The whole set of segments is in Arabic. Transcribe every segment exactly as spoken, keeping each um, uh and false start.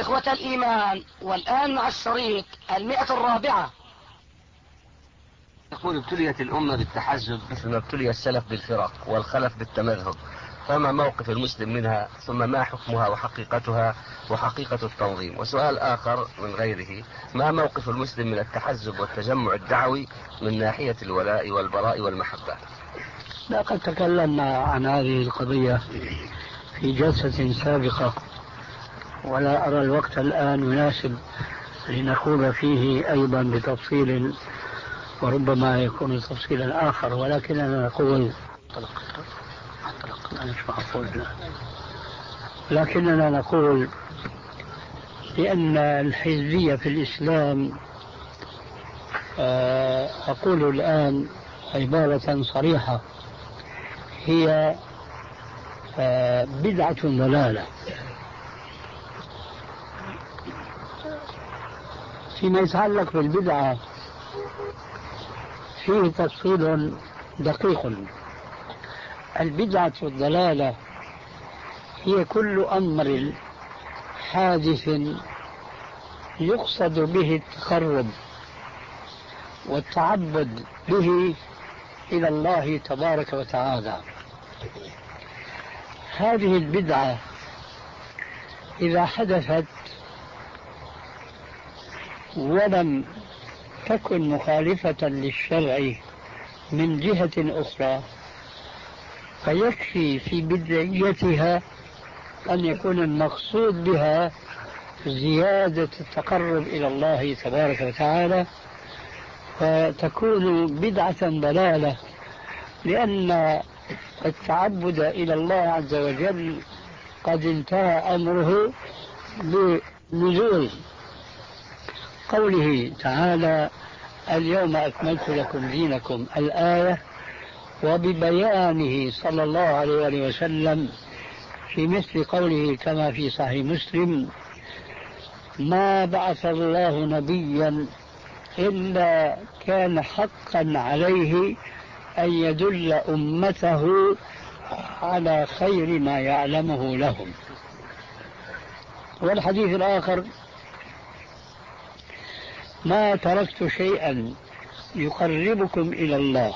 إخوة الإيمان، والآن مع الشريط المئة الرابعة. يقول: ابتليت الأمة بالتحزب مثل ما ابتلي السلف بالفرق والخلف بالتمذهب، فما موقف المسلم منها؟ ثم ما حكمها وحقيقتها وحقيقة التنظيم؟ وسؤال آخر من غيره: ما موقف المسلم من التحزب والتجمع الدعوي من ناحية الولاء والبراء والمحبة؟ لقد تكلمنا عن هذه القضية في جلسة سابقة، ولا أرى الوقت الآن مناسب لنخوض فيه أيضا بتفصيل، وربما يكون تفصيلا آخر، ولكننا نقول لكننا نقول بأن الحزبية في الإسلام، أقول الآن عبارة صريحة، هي بدعة ضلالة. فيما يتعلق بالبدعة فيه تفصيل دقيق. البدعة الضلالة هي كل أمر حادث يقصد به التقرب والتعبد به إلى الله تبارك وتعالى. هذه البدعة إذا حدثت ولم تكن مخالفة للشرع من جهة أخرى، فيكفي في بدعيتها أن يكون المقصود بها زيادة التقرب إلى الله تبارك وتعالى، فتكون بدعة ضلالة، لأن التعبد إلى الله عز وجل قد انتهى أمره بنزول قوله تعالى: اليوم أكملت لكم دينكم، الآية، وببيانه صلى الله عليه وسلم في مثل قوله كما في صحيح مسلم: ما بعث الله نبيا إلا كان حقا عليه أن يدل أمته على خير ما يعلمه لهم. والحديث الآخر: ما تركت شيئا يقربكم إلى الله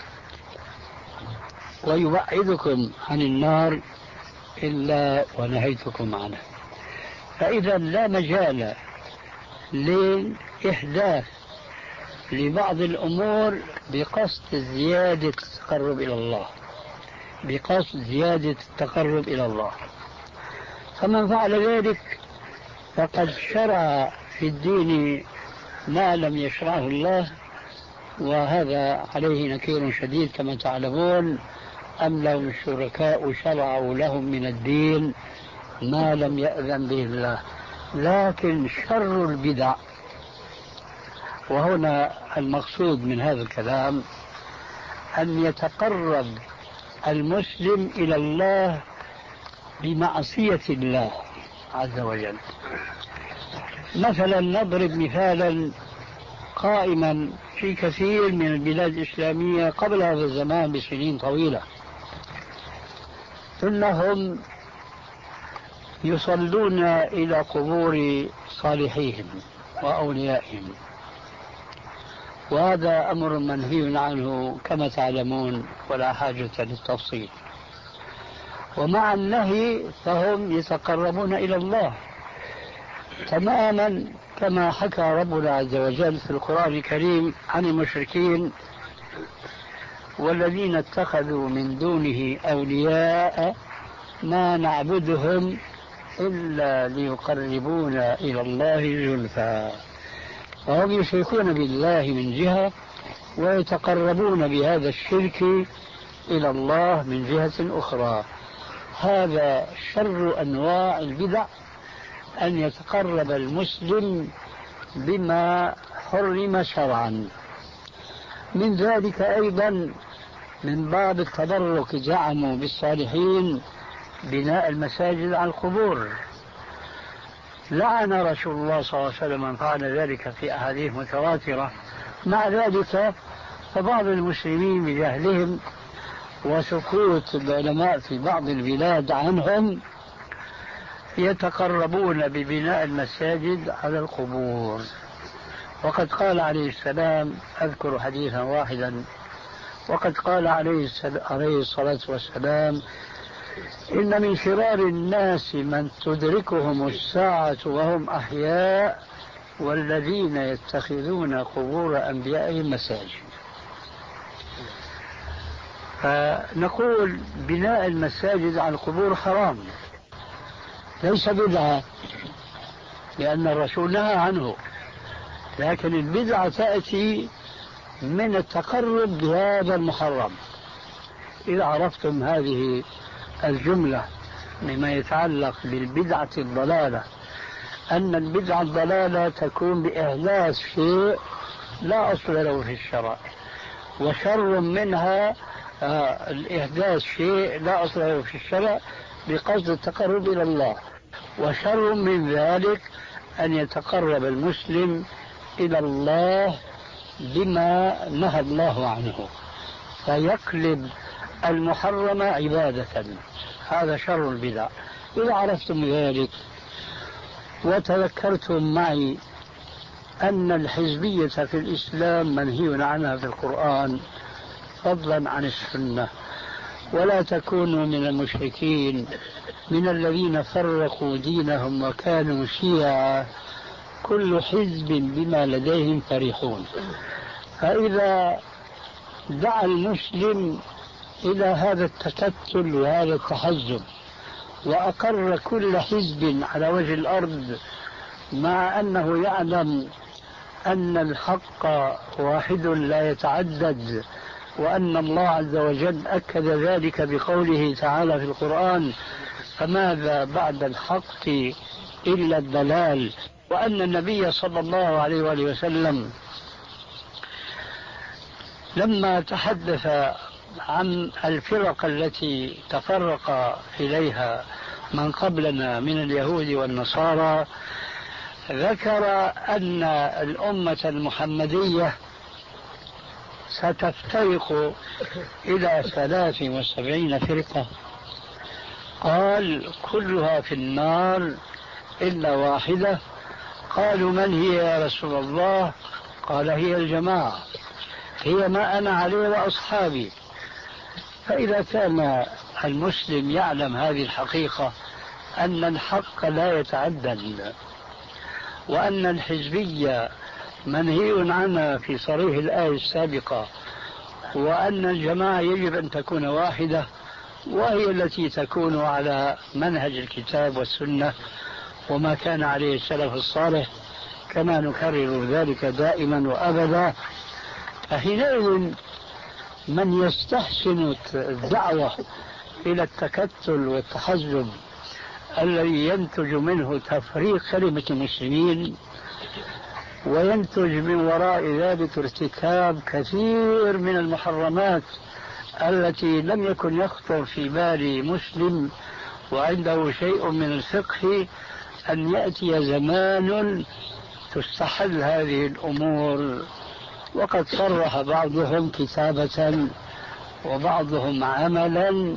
ويبعدكم عن النار إلا ونهيتكم عنه. فإذا لا مجال لإحداث لبعض الأمور بقصد زيادة التقرب إلى الله بقصد زيادة التقرب إلى الله فمن فعل ذلك فقد شرع في الدين ما لم يشرعه الله، وهذا عليه نكير شديد كما تعلمون. أم لهم الشركاء شرعوا لهم من الدين ما لم يأذن به الله. لكن شر البدع، وهنا المقصود من هذا الكلام، أن يتقرب المسلم إلى الله بمعصية الله عز وجل. مثلا نضرب مثالا قائما في كثير من البلاد الإسلامية قبل هذا الزمان بسنين طويلة، إنهم يصلون إلى قبور صالحيهم وأوليائهم، وهذا أمر منهي عنه كما تعلمون ولا حاجة للتفصيل. ومع النهي فهم يتقربون إلى الله تماما كما حكى ربنا عز وجل في القرآن الكريم عن المشركين: والذين اتخذوا من دونه أولياء ما نعبدهم إلا ليقربونا إلى الله زلفى. وهم يشركون بالله من جهة ويتقربون بهذا الشرك إلى الله من جهة أخرى. هذا شر أنواع البدع، أن يتقرب المسلم بما حرم شرعا. من ذلك أيضا من باب التبرك زعموا بالصالحين بناء المساجد على القبور. لعن رسول الله صلى الله عليه وسلم من فعل ذلك في أحاديث متواترة. مع ذلك فبعض المسلمين بجهلهم وسكوت العلماء في بعض البلاد عنهم يتقربون ببناء المساجد على القبور. وقد قال عليه السلام، أذكر حديثا واحدا، وقد قال عليه الصلاة والسلام: إن من شرار الناس من تدركهم الساعة وهم أحياء والذين يتخذون قبور أنبيائهم مساجد. فنقول بناء المساجد على القبور حرام، ليس بدعة، لأن الرسول نهى عنه، لكن البدعة تأتي من التقرب بهذا المحرم. إذا عرفتم هذه الجملة مما يتعلق بالبدعة الضلالة، أن البدعة الضلالة تكون بإحداث شيء لا أصل له في الشرع، وشر منها آه الإحداث شيء لا أصل له في الشرع بقصد التقرب إلى الله، وشر من ذلك أن يتقرب المسلم إلى الله بما نهى الله عنه فيقلب المحرم عبادة. هذا شر البدع. إذا عرفتم ذلك وتذكرتم معي أن الحزبية في الإسلام منهي عنها في القرآن فضلا عن السنة، ولا تكونوا من المشركين من الذين فرقوا دينهم وكانوا شيعا كل حزب بما لديهم فرحون. فإذا دعا المسلم إلى هذا التكتل وهذا التحزب وأقر كل حزب على وجه الأرض مع أنه يعلم أن الحق واحد لا يتعدد، وأن الله عز وجل أكد ذلك بقوله تعالى في القرآن: فماذا بعد الحق إلا الضلال، وأن النبي صلى الله عليه وآله وسلم لما تحدث عن الفرق التي تفرق إليها من قبلنا من اليهود والنصارى ذكر أن الأمة المحمدية ستفترق إلى ثلاث وسبعين فرقة، قال: كلها في النار إلا واحدة. قالوا: من هي يا رسول الله؟ قال: هي الجماعة، هي ما أنا عليه وأصحابي. فإذا كان المسلم يعلم هذه الحقيقة أن الحق لا يتعدد، وأن الحزبية منهي عنها في صريح الآية السابقة، وأن الجماعة يجب أن تكون واحدة وهي التي تكون على منهج الكتاب والسنة وما كان عليه السلف الصالح، كما نكرر ذلك دائما وأبدا، فحينئذ من يستحسن الدعوة إلى التكتل والتحزب الذي ينتج منه تفريق كلمة المسلمين وينتج من وراء ذلك ارتكاب كثير من المحرمات التي لم يكن يخطر في بال مسلم وعنده شيء من الفقه أن يأتي زمان تستحل هذه الأمور. وقد صرح بعضهم كتابة وبعضهم عملا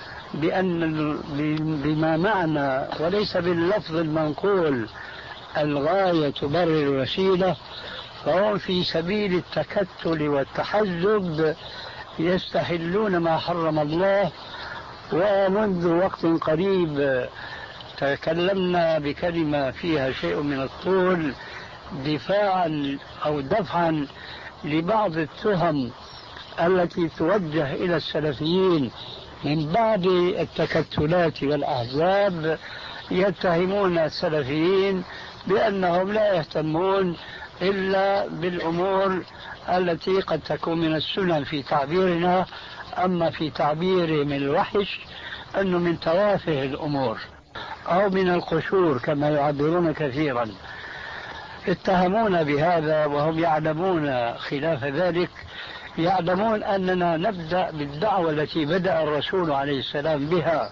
بأن بما معنى وليس باللفظ المنقول الغاية تبرر الوسيلة، فهم في سبيل التكتل والتحزب يستحلون ما حرم الله. ومنذ وقت قريب تكلمنا بكلمة فيها شيء من الطول دفاعا أو دفعا لبعض التهم التي توجه إلى السلفيين من بعض التكتلات والأحزاب، يتهمون السلفيين بأنهم لا يهتمون إلا بالأمور التي قد تكون من السنن في تعبيرنا، أما في تعبيرهم الوحش أنه من توافه الأمور أو من القشور كما يعبرون كثيرا. اتهمونا بهذا وهم يعلمون خلاف ذلك، يعلمون أننا نبدأ بالدعوة التي بدأ الرسول عليه السلام بها،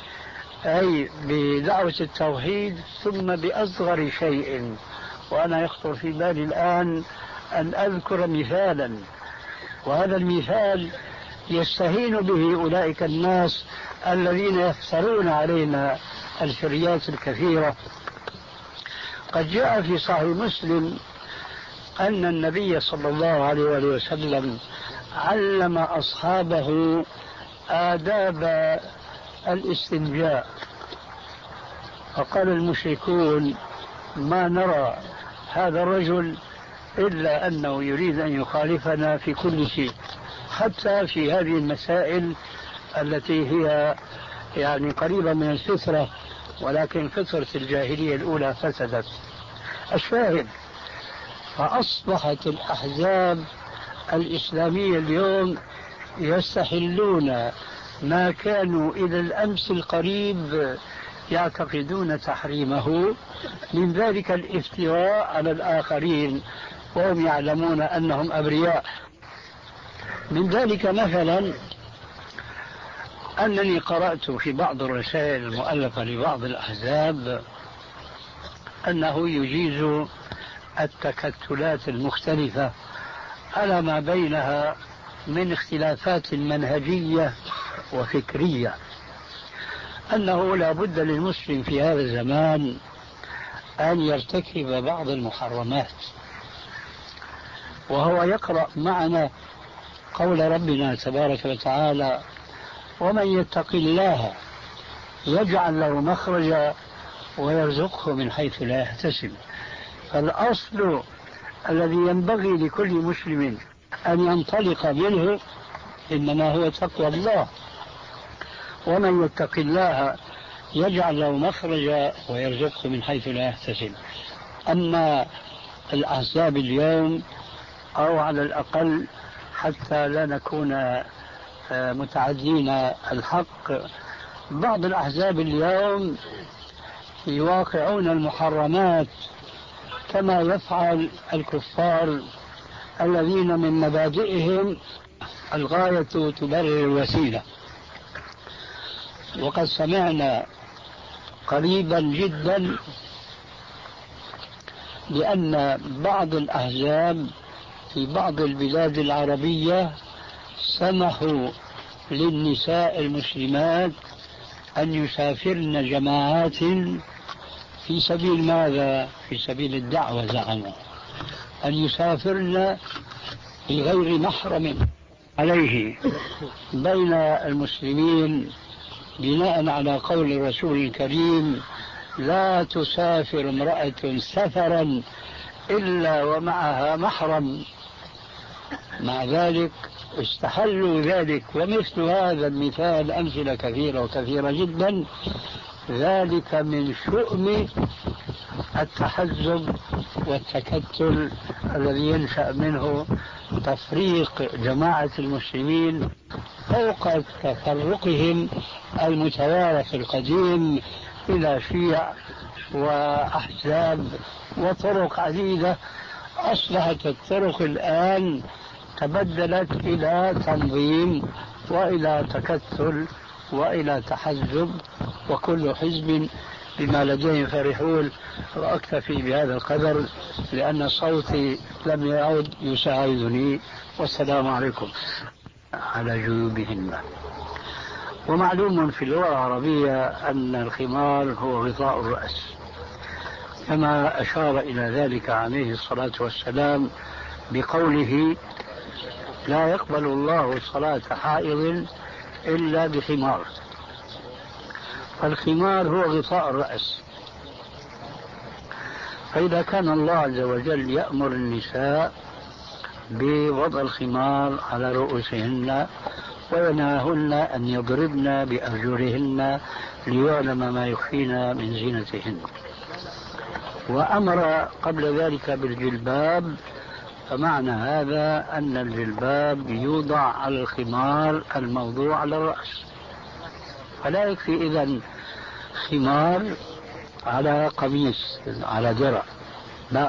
أي بدعوة التوحيد، ثم بأصغر شيء. وأنا يخطر في بالي الآن أن أذكر مثالا، وهذا المثال يستهين به أولئك الناس الذين يفترون علينا الشريات الكثيرة. قد جاء في صحيح مسلم أن النبي صلى الله عليه وسلم علم أصحابه آداب الاستنجاء، فقال المشركون: ما نرى هذا الرجل إلا أنه يريد أن يخالفنا في كل شيء، حتى في هذه المسائل التي هي يعني قريبة من الفطرة، ولكن فطرة الجاهلية الأولى فسدت. الشاهد، فأصبحت الأحزاب الإسلامية اليوم يستحلون ما كانوا إلى الأمس القريب يعتقدون تحريمه، من ذلك الافتراء على الآخرين وهم يعلمون أنهم أبرياء. من ذلك مثلا أنني قرأت في بعض الرسائل المؤلفة لبعض الأحزاب أنه يجيز التكتلات المختلفة على ما بينها من اختلافات منهجية وفكرية، أنه لا بد للمسلم في هذا الزمان أن يرتكب بعض المحرمات، وهو يقرأ معنا قول ربنا تبارك وتعالى: ومن يتق الله يجعل له مخرجا ويرزقه من حيث لا يحتسب. فالأصل الذي ينبغي لكل مسلم أن ينطلق منه إنما هو تقوى الله. ومن يتق الله يجعل له مخرجا ويرزقه من حيث لا يحتسب. أما الأحزاب اليوم، أو على الأقل حتى لا نكون متعدين الحق، بعض الأحزاب اليوم يواقعون المحرمات كما يفعل الكفار الذين من مبادئهم الغاية تبرر الوسيلة. وقد سمعنا قريبا جدا بأن بعض الأحزاب في بعض البلاد العربية سمحوا للنساء المسلمات أن يسافرن جماعات في سبيل ماذا؟ في سبيل الدعوة. زعموا أن يسافرن بغير محرم عليه بين المسلمين، بناء على قول الرسول الكريم: لا تسافر امرأة سفرا إلا ومعها محرم. مع ذلك استحلوا ذلك. ومثل هذا المثال أمثلة كثيرة وكثيرة جدا. ذلك من شؤم التحزب والتكتل الذي ينشأ منه تفريق جماعة المسلمين فوق تفرقهم المتوارث القديم إلى شيع وأحزاب وطرق عديدة. أصبحت الطرق الآن تبدلت إلى تنظيم وإلى تكتل وإلى تحزب، وكل حزب بما لديهم فرحون. وأكتفي بهذا القدر لأن صوتي لم يعد يساعدني، والسلام عليكم. على جيوبهن. ومعلوم في اللغة العربية أن الخمار هو غطاء الرأس، كما أشار إلى ذلك عليه الصلاة والسلام بقوله: لا يقبل الله صلاة حائض إلا بخمار. فالخمار هو غطاء الرأس. فإذا كان الله عز وجل يأمر النساء بوضع الخمار على رؤوسهن وينهاهن أن يضربن بأرجلهن ليعلم ما يخفين من زينتهن، وأمر قبل ذلك بالجلباب، فمعنى هذا أن الجلباب يوضع على الخمار الموضوع على الرأس. فلا يكفي إذن خمار على قميص على درع، لا،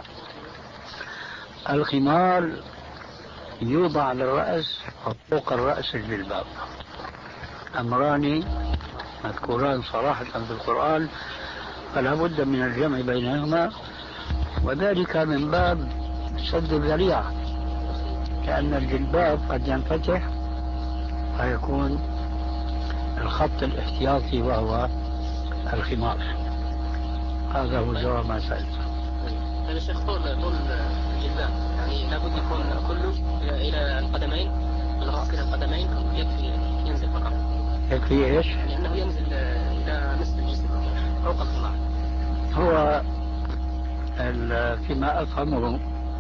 الخمار يوضع على الرأس وفوق الرأس الجلباب. أمران مذكوران صراحة في القرآن، فلا بد من الجمع بينهما، وذلك من باب سد الذريعة، لأن الجلباب قد ينفتح فيكون الخط الاحتياطي وهو الخمار. هذا هو جواب ما سألت. طيب الشيخ، طول طول الجلباب يعني لابد يكون كله إلى القدمين، الغسل القدمين، يكفي ينزل فقط؟ يكفي ايش؟ يعني انه ينزل الى نصف الجسم فوق الخمار. هو فيما افهمه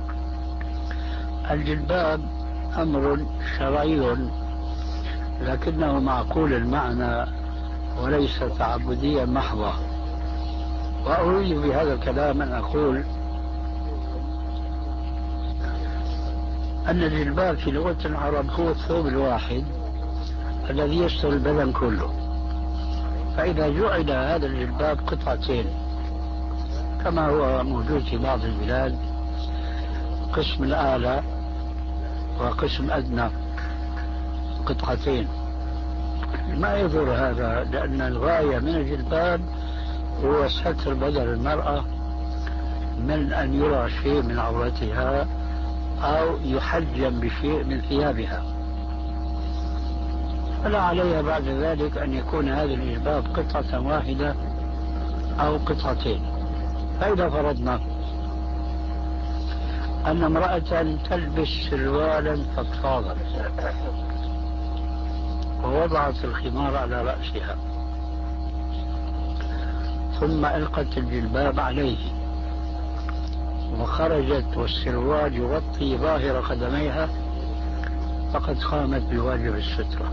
الجلباب امر شرعي لكنه معقول المعنى وليس تعبديا محضا. واريد بهذا الكلام ان اقول ان الجلباب في لغة العرب هو الثوب الواحد الذي يستر البدن كله. فإذا جعل هذا الجلباب قطعتين كما هو موجود في بعض البلاد، قسم الأعلى وقسم أدنى قطعتين، ما يضر هذا، لأن الغاية من الجلباب هو ستر بدن المرأة من أن يرى شيء من عورتها أو يحجم بشيء من ثيابها. فلا عليها بعد ذلك أن يكون هذا الجلباب قطعة واحدة أو قطعتين. فإذا فرضنا أن امرأة تلبس سروالا فضفاضا ووضعت الخمار على رأسها ثم ألقت الجلباب عليه وخرجت والسروال يغطي ظاهر قدميها، فقد قامت بواجب السترة.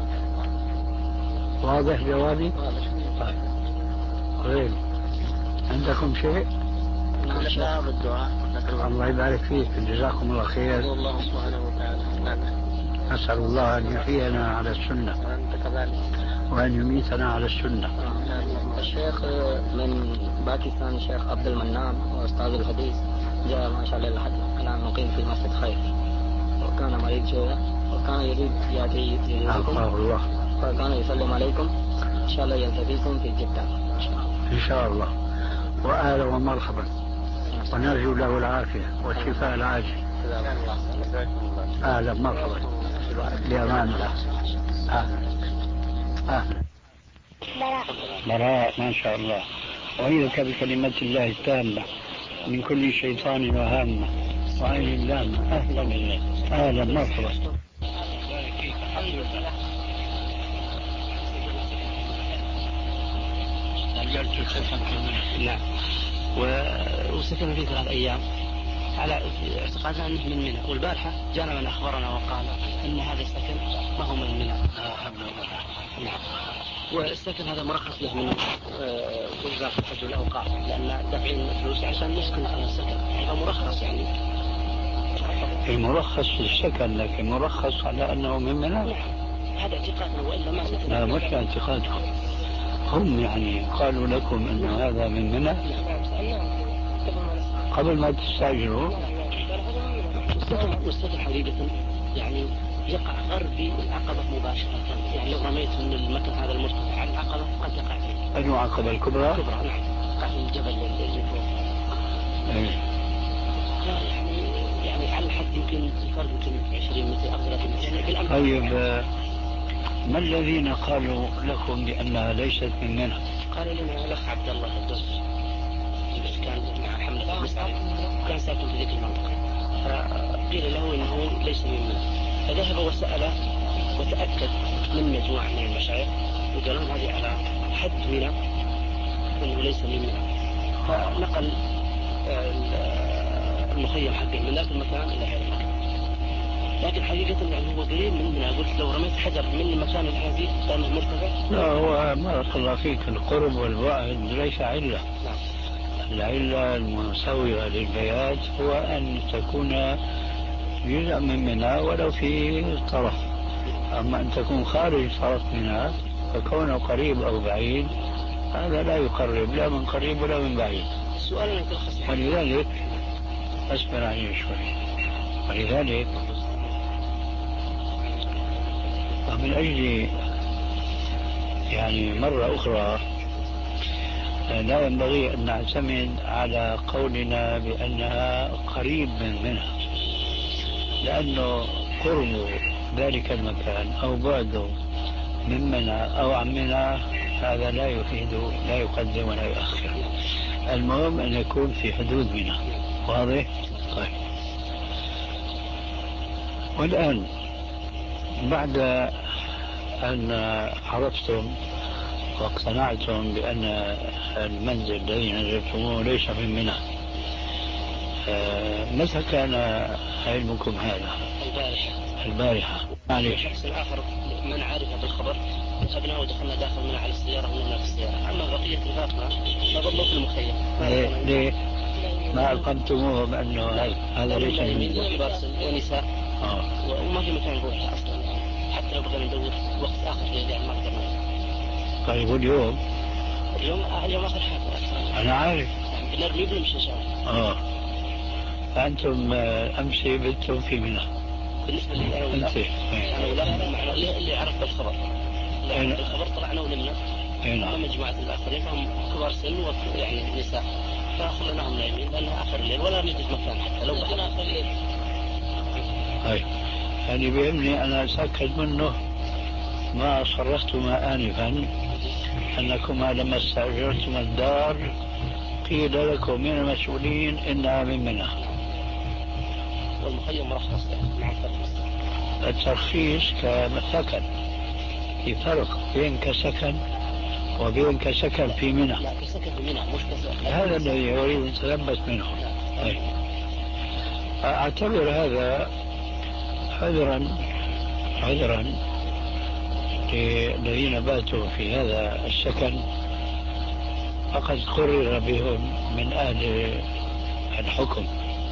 واضح جوابي؟ طيب. غير عندكم شيء؟ نعم بالدعاء. الله يبارك فيك، جزاكم الله خير. الله سبحانه وتعالى. أسأل الله أن يحيينا على السنة وأن يميتنا على السنة. الشيخ من باكستان الشيخ عبد المنان وأستاذ الحديث جاء ما شاء الله لحد الآن مقيم في مسجد خير، وكان مريض شوية وكان يريد يأتي يريدكم الله فكان يسلم عليكم، إن شاء الله يلتقيكم في جدة إن شاء الله. وأهلا ومرحبا، ونرجو له العافية والشفاء العاجل. أهلا مرحبا، بأمان الله. أهلا أهلا. براء ما شاء الله. أعيذك بكلمة الله التامة من كل شيطان وهامة وعين لامة. أهلا أهلا مرحبا. الحمد لله. نجلت سكن في المنى. نعم. وسكن فيه ثلاث أيام على اعتقادنا أنه من منى، والبارحة جانا من أخبرنا وقال أن هذا السكن ما هو من منى. نعم. والسكن هذا مرخص له من وزارة الحج والأوقاف، لأن دافعين فلوس عشان نسكن في السكن، هذا مرخص يعني. المرخص في السكن لكن مرخص على أنه من منى. نعم. هذا اعتقادنا وإلا ما سكن. لا مش اعتقادهم، هم يعني قالوا لكم أن هذا من منى قبل ما تستأجروا. والسكن حقيقة يعني يقع غربي العقبة مباشرة، يعني لو رميت من المكان هذا المرتفع على العقبة قد يقع فيه. أنه عقبة الكبرى؟ الكبرى نعم، يقع في الجبل اللي فوق. أيه. يعني يعني على الحد يمكن الفرق يمكن عشرين متر أو ثلاثين متر يعني بالأمر. طيب ما الذين قالوا لكم بأنها ليست من منى؟ قال لنا الأخ عبد الله الدوس كان مع حملة المسعى وكان ساكن في ذيك المنطقة، فقيل له إنه ليس من منى، فذهب وسأل وتأكد من مجموعة من المشايخ وقال لهم هذه على حد منى إنه ليس من منى، فنقل المخيم حقه من ذاك المكان إلى هذا المكان. لكن حقيقة يعني هو قريب من منى، قلت لو رميت حجر من المكان اللي احنا فيه لأنه مرتفع. لا هو بارك الله فيك، القرب والبعد ليس علة. نعم. العلة المساوية للبيات هو أن تكون جزء من منى ولو في طرف، أما أن تكون خارج طرف منى فكونه قريب أو بعيد هذا لا يقرب لا من قريب ولا من بعيد. السؤال ولذلك أسمع عليه شوي. ولذلك ومن أجل يعني مرة أخرى لا ينبغي أن نعتمد على قولنا بأنها قريب من منها، لأنه قرب ذلك المكان أو بعده من منى أو عن منى هذا لا يفيد، لا يقدم ولا يؤخر. المهم أن يكون في حدود منى. واضح؟ طيب. والآن بعد أن عرفتم واقتنعتم بأن المنزل الذي نزلتموه ليس من منى، آه متى كان علمكم هذا؟ البارحة. البارحة. يعني الشخص الآخر من عرف بالخبر أخذناه ودخلنا داخل منى على السيارة ونمنا في السيارة. أما بقية الباقنا فظلوا في المخيم. ليه؟ ليه؟ ما ألقمتموهم أنه هذا ليس من كبار سن ونساء آه. وما في مكان نروح أصلا، حتى لو بغينا ندور وقت آخر يعني ما قدرنا. طيب واليوم؟ اليوم اليوم آخر حاجة. أنا عارف. بنرمي بنمشي إن شاء الله. آه. فأنتم أمس بتم في منى. بالنسبة لي أنا ولا أنا ولا معنا اللي عرف بالخبر. اللي عرف بالخبر طلعنا ونمنا. أما مجموعة الآخرين فهم كبار سن ويعني نساء، فخلناهم نايمين لأنها آخر الليل ولا نجد مكان حتى لو كنا آخر الليل. هاي يعني بيهمني أنا أتأكد منه ما صرفتما آنفا أنكما لما استأجرتم الدار قيل لكم من المسؤولين إنها من منى. والمخيم مرخص مع الترخيص. الترخيص كسكن، في فرق بين كسكن وبين كسكن في منى. لا كسكن في منى مش كسكن. هذا الذي أريد أن أتلبس منه. أعتبر هذا عذرا عذرا للذين باتوا في هذا السكن، فقد قرر بهم من أهل الحكم،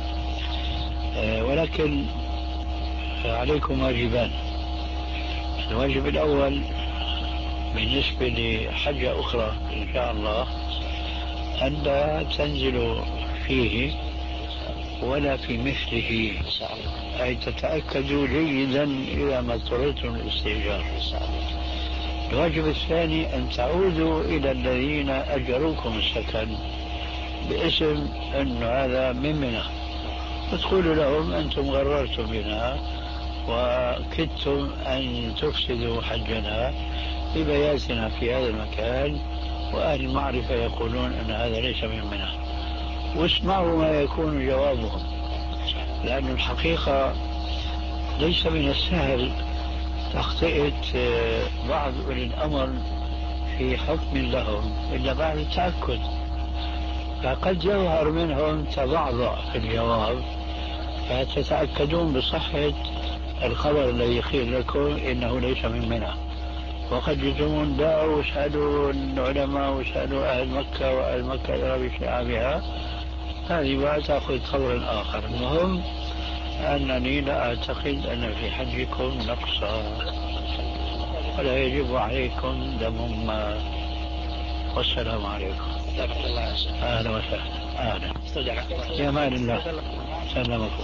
ولكن عليكم واجبان. الواجب الأول بالنسبة لحاجة أخرى إن شاء الله أن لا تنزلوا فيه ولا في مثله، أي تتأكدوا جيدا إذا ما اضطررتم للاستئجار. الواجب الثاني أن تعودوا إلى الذين أجروكم السكن باسم أن هذا من منى، وتقولوا لهم أنتم غررتم بنا وكدتم أن تفسدوا حجنا ببياتنا في هذا المكان، وأهل المعرفة يقولون أن هذا ليس من منى. واسمعوا ما يكون جوابهم، لأن الحقيقة ليس من السهل تخطئة بعض أولي الأمر في حكم لهم إلا بعد التأكد، فقد يظهر منهم تبعضع في الجواب فتتأكدون بصحة الخبر الذي قيل لكم إنه ليس من منى، وقد يجون لا وسألوا العلماء وسألوا أهل مكة وأهل مكة إلى بشعابها، هذه ما تأخذ خبر آخر. المهم أنني لا أعتقد أن في حجكم نقصا ولا يجب عليكم دم ما. والسلام عليكم. أهلا وسهلا. أهلا. في أمان الله. سلمكم.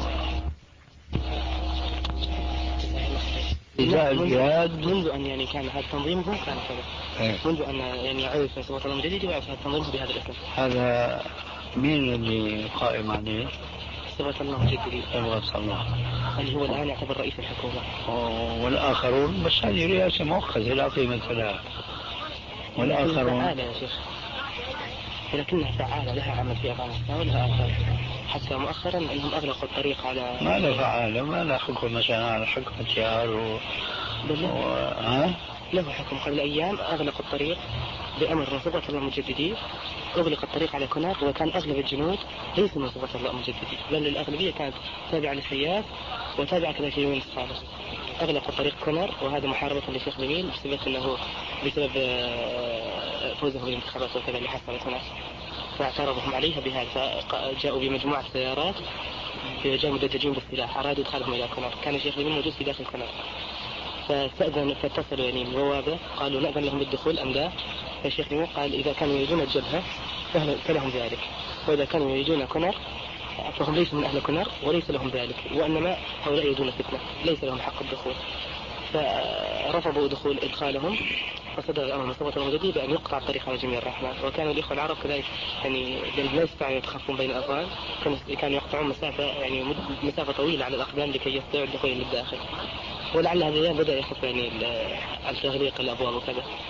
إذا الجهاد منذ أن يعني كان هذا التنظيم هو كان كذا. منذ أن يعني عرف صوت الله جديد وعرف هذا التنظيم بهذا الاسم. هذا مين اللي قائم عليه؟ صبغة الله مجددي. صبغة الله اللي هو الآن يعتبر رئيس الحكومة. والآخرون بس هذه رئاسة مؤقتة لا قيمة لها. والآخرون فعالة يا شيخ، ولكنها فعالة لها عمل في أفغانستان ولها آثار، حتى مؤخرا أنهم أغلقوا الطريق على ما لا فعالة ما لا حكم مثلا على حكم التيار و... و... ها؟ له حكم. قبل أيام أغلقوا الطريق بأمر من صبغة الله مجددي، أغلق الطريق على كوناك، وكان أغلب الجنود ليس من صبغة الله مجددي بل الأغلبية كانت تابعة للسياف وتابعة كذلك ليونس الصالح. أغلقوا طريق كونر، وهذا محاربة للشيخ جميل بسبب أنه بسبب فوزه بالانتخابات وكذا اللي حصلت هناك، فاعترضهم عليها بهذا، فجاءوا بمجموعة سيارات جاءوا مدججين بالسلاح أرادوا إدخالهم إلى كونر. كان الشيخ جميل موجود في داخل كونر، فاستأذن فاتصلوا يعني البوابة قالوا نأذن لهم بالدخول أم لا. فالشيخ جميل قال إذا كانوا يريدون الجبهة فلهم ذلك، وإذا كانوا يريدون كونر فهم ليسوا من أهل كونر وليس لهم ذلك، وإنما هؤلاء يريدون فتنة ليس لهم حق الدخول. فرفضوا دخول إدخالهم، فصدر الأمر من صبغة الله مجددي بأن يقطع الطريق على جميع الرحمن. وكانوا الإخوة العرب كذلك يعني لا يستطيعون يتخفون بين الأفغان، كانوا يقطعون مسافة يعني مسافة طويلة على الأقدام لكي يستطيعوا الدخول للداخل، ولعل هذا بدأ يحط يعني التغليق الأبواب وكذا.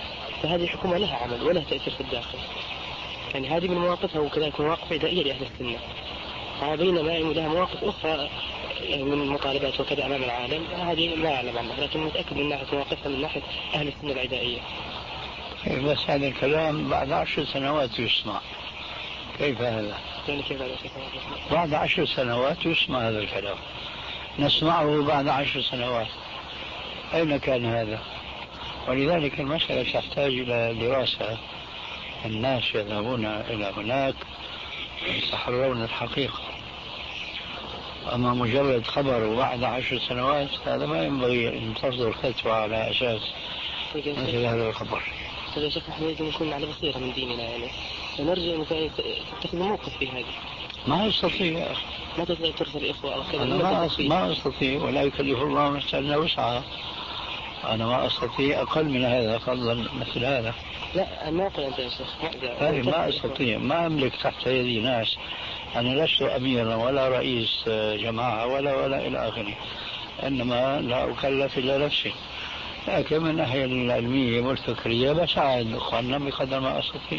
فهذه الحكومة لها عمل ولها تأثير في الداخل، يعني هذه من مواقفها وكذلك مواقف عدائية لأهل السنة. بينما لها مواقف أخرى من مطالبات وكذا أمام العالم، هذه لا أعلم عنها، لكن متأكد من ناحية مواقفها من ناحية أهل السنة العدائية. بس هذا الكلام بعد عشر سنوات يسمع، كيف هذا؟ يعني كيف هذا؟ بعد عشر سنوات يسمع هذا الكلام، نسمعه بعد عشر سنوات، أين كان هذا؟ ولذلك المسألة تحتاج إلى دراسة، الناس يذهبون إلى هناك يتحرون الحقيقة. أما مجرد خبر بعد عشر سنوات هذا ما ينبغي أن تصدر فتوى على أساس مثل هذا الخبر. يا شيخ نحن يجب أن نكون على بصيرة من ديننا، يعني نرجع أن تتخذ موقف في هذا. ما أستطيع ما تستطيع ترسل إخوة أو كذا؟ أنا ما, ما أستطيع، ولا يكلف الله نفسا إلا وسعها. أنا ما أستطيع أقل من هذا، فضلا مثل هذا. لا ما أقول أنت يا شيخ، ما, ما أستطيع، ما أملك تحت يدي ناس، أنا لست أميرا ولا رئيس جماعة ولا ولا إلى آخره، إنما لا أكلف إلا نفسي. لكن من الناحية العلمية والفكرية بساعد أخواننا بقدر ما أستطيع.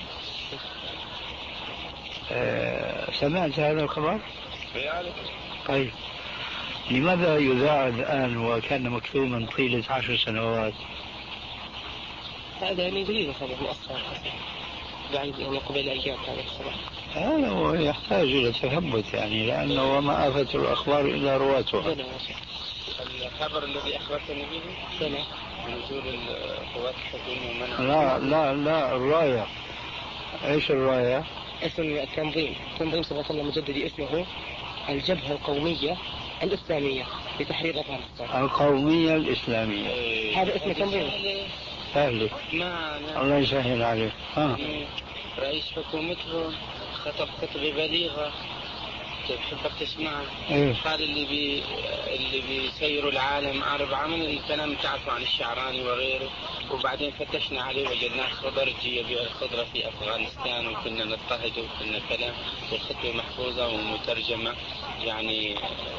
أه سمعت هذا الخبر؟ طيب لماذا يذاع الآن وكان مكتوبا طيلة عشر سنوات؟ هذا يعني قليل خبر مؤخرا بعد يعني قبل أيام هذا الخبر. هذا هو يحتاج إلى تثبت، يعني لأنه وما آفة الأخبار إلا رواتها. الخبر الذي أخبرتني به سنة نزول القوات الحكومية ومنع. لا لا لا الراية. ايش الراية؟ اسم التنظيم، تنظيم صلى الله عليه وسلم مجددي اسمه الجبهة القومية الإسلامية لتحرير أفغانستان. القومية الإسلامية. هذا اسم تنظيم. سهل. ما الله يسهل عليك. ها. رئيس حكومتهم خطب خطبة بليغة تحبك تسمعها. إيه؟ قال اللي بي اللي بيسيروا العالم أربعة من الكلام تعرفوا عن الشعراني وغيره، وبعدين فتشنا عليه وجدناه خضرجي يبيع الخضرة في أفغانستان، وكنا نضطهد وكنا كلام، والخطبة محفوظة ومترجمة، يعني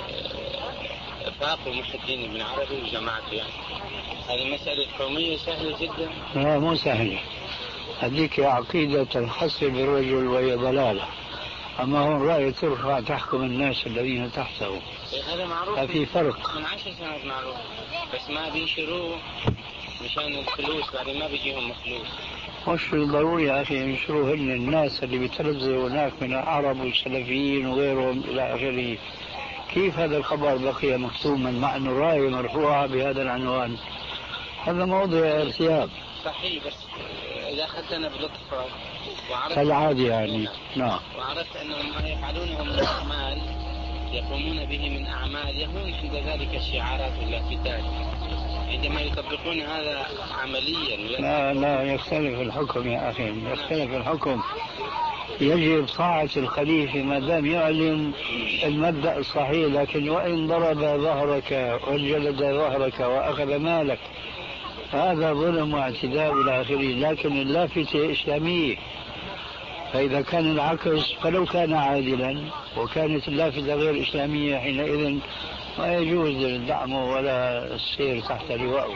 فاقوا محي الدين بن عربي وجماعته. يعني هذه مسألة قومية سهلة جدا. لا مو سهلة، هذيك عقيدة تنحصر بالرجل وهي ضلالة، أما هو رأي ترفع تحكم الناس الذين تحته. هذا معروف، ففي فرق. من عشر سنوات معروف، بس ما بينشروه مشان الفلوس، بعدين ما بيجيهم فلوس. مش ضروري يا أخي ينشروهن الناس اللي بيتلذذوا هناك من العرب والسلفيين وغيرهم إلى آخره. كيف هذا الخبر بقي مكتوما مع أن الراية مرفوعة بهذا العنوان؟ هذا موضع ارتياب. صحيح، بس إذا أخذتنا بلطف وعرفت كالعادة يعني. نعم. وعرفت أنهم ما يفعلونه من أعمال يقومون به من أعمال يهون عند ذلك الشعارات والاعتدال، عندما يطبقون هذا عمليا. لا لا يختلف الحكم يا أخي، يختلف الحكم. يجب طاعة الخليفة ما دام يعلن المبدأ الصحيح، لكن وإن ضرب ظهرك وجلد ظهرك وأخذ مالك هذا ظلم واعتداء إلى آخره، لكن اللافتة إسلامية. فإذا كان العكس فلو كان عادلا وكانت اللافتة غير إسلامية حينئذ ما يجوز الدعم ولا السير تحت لوائه.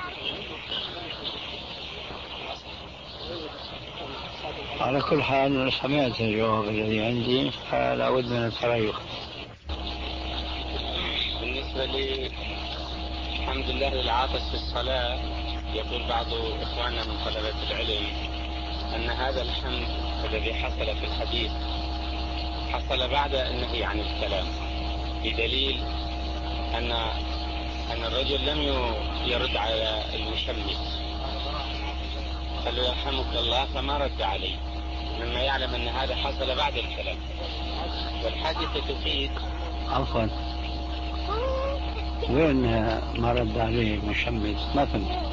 على كل حال سمعت الجواب الذي عندي، فلا بد من التريث. بالنسبة لي الحمد لله للعاطس في الصلاة، يقول بعض إخواننا من طلبة العلم أن هذا الحمد الذي حصل في الحديث حصل بعد النهي عن الكلام، بدليل أن أن الرجل لم يرد على المشمت، قال له يرحمك الله فما رد عليه، مما يعلم أن هذا حصل بعد الكلام. والحادثة تفيد. عفوا، وين ما رد عليه المشمت؟ ما فهمت.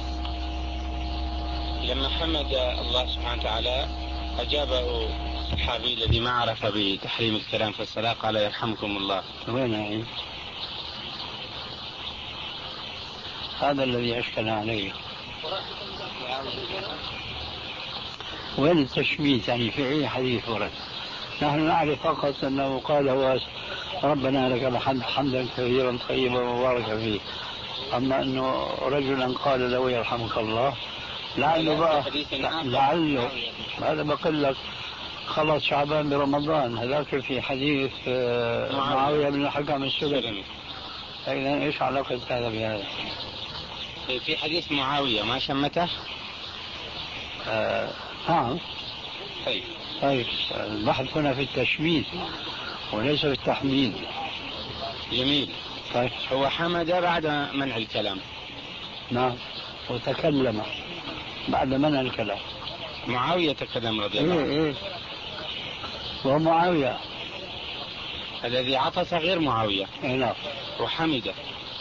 لما حمد الله سبحانه وتعالى أجابه الصحابي الذي ما عرف بتحريم الكلام في الصلاة قال يرحمكم الله. وين أعيد؟ هذا الذي أشكل عليه. وين التشميت يعني في أي حديث ورد؟ نحن نعرف فقط أنه قال ربنا لك الحمد حمدا كثيرا طيبا مباركا فيه، أما أنه رجلا قال له يرحمك الله لعله بقى لعله هذا بقول لك خلص شعبان برمضان، هذاك في حديث معاوية بن الحكم السلمي. إذا إيش علاقة هذا بهذا؟ في حديث معاوية ما شمته؟ آه نعم. طيب طيب البحث هنا في التشميت وليس في التحميد. جميل. طيب هو حمد بعد منع الكلام. نعم وتكلم بعد منع الكلام. معاوية تكلم رضي الله عنه. إيه إيه ومعاوية الذي عطس غير معاوية. إيه لا وحمد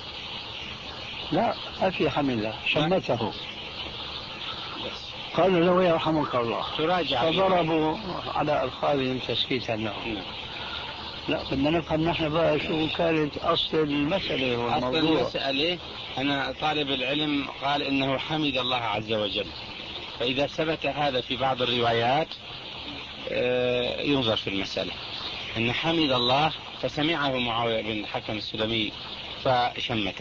لا ما في حمد شمته بس. قال له يرحمك الله تراجع فضربوا على ألفاظهم تسكيتا لهم. نعم. لا بدنا نفهم نحن بقى شو كانت أصل المسألة والموضوع. أصل المسألة أنا طالب العلم قال إنه حمد الله عز وجل، فإذا ثبت هذا في بعض الروايات ينظر في المسألة أن حمد الله فسمعه معاوية بن الحكم السلمي فشمته.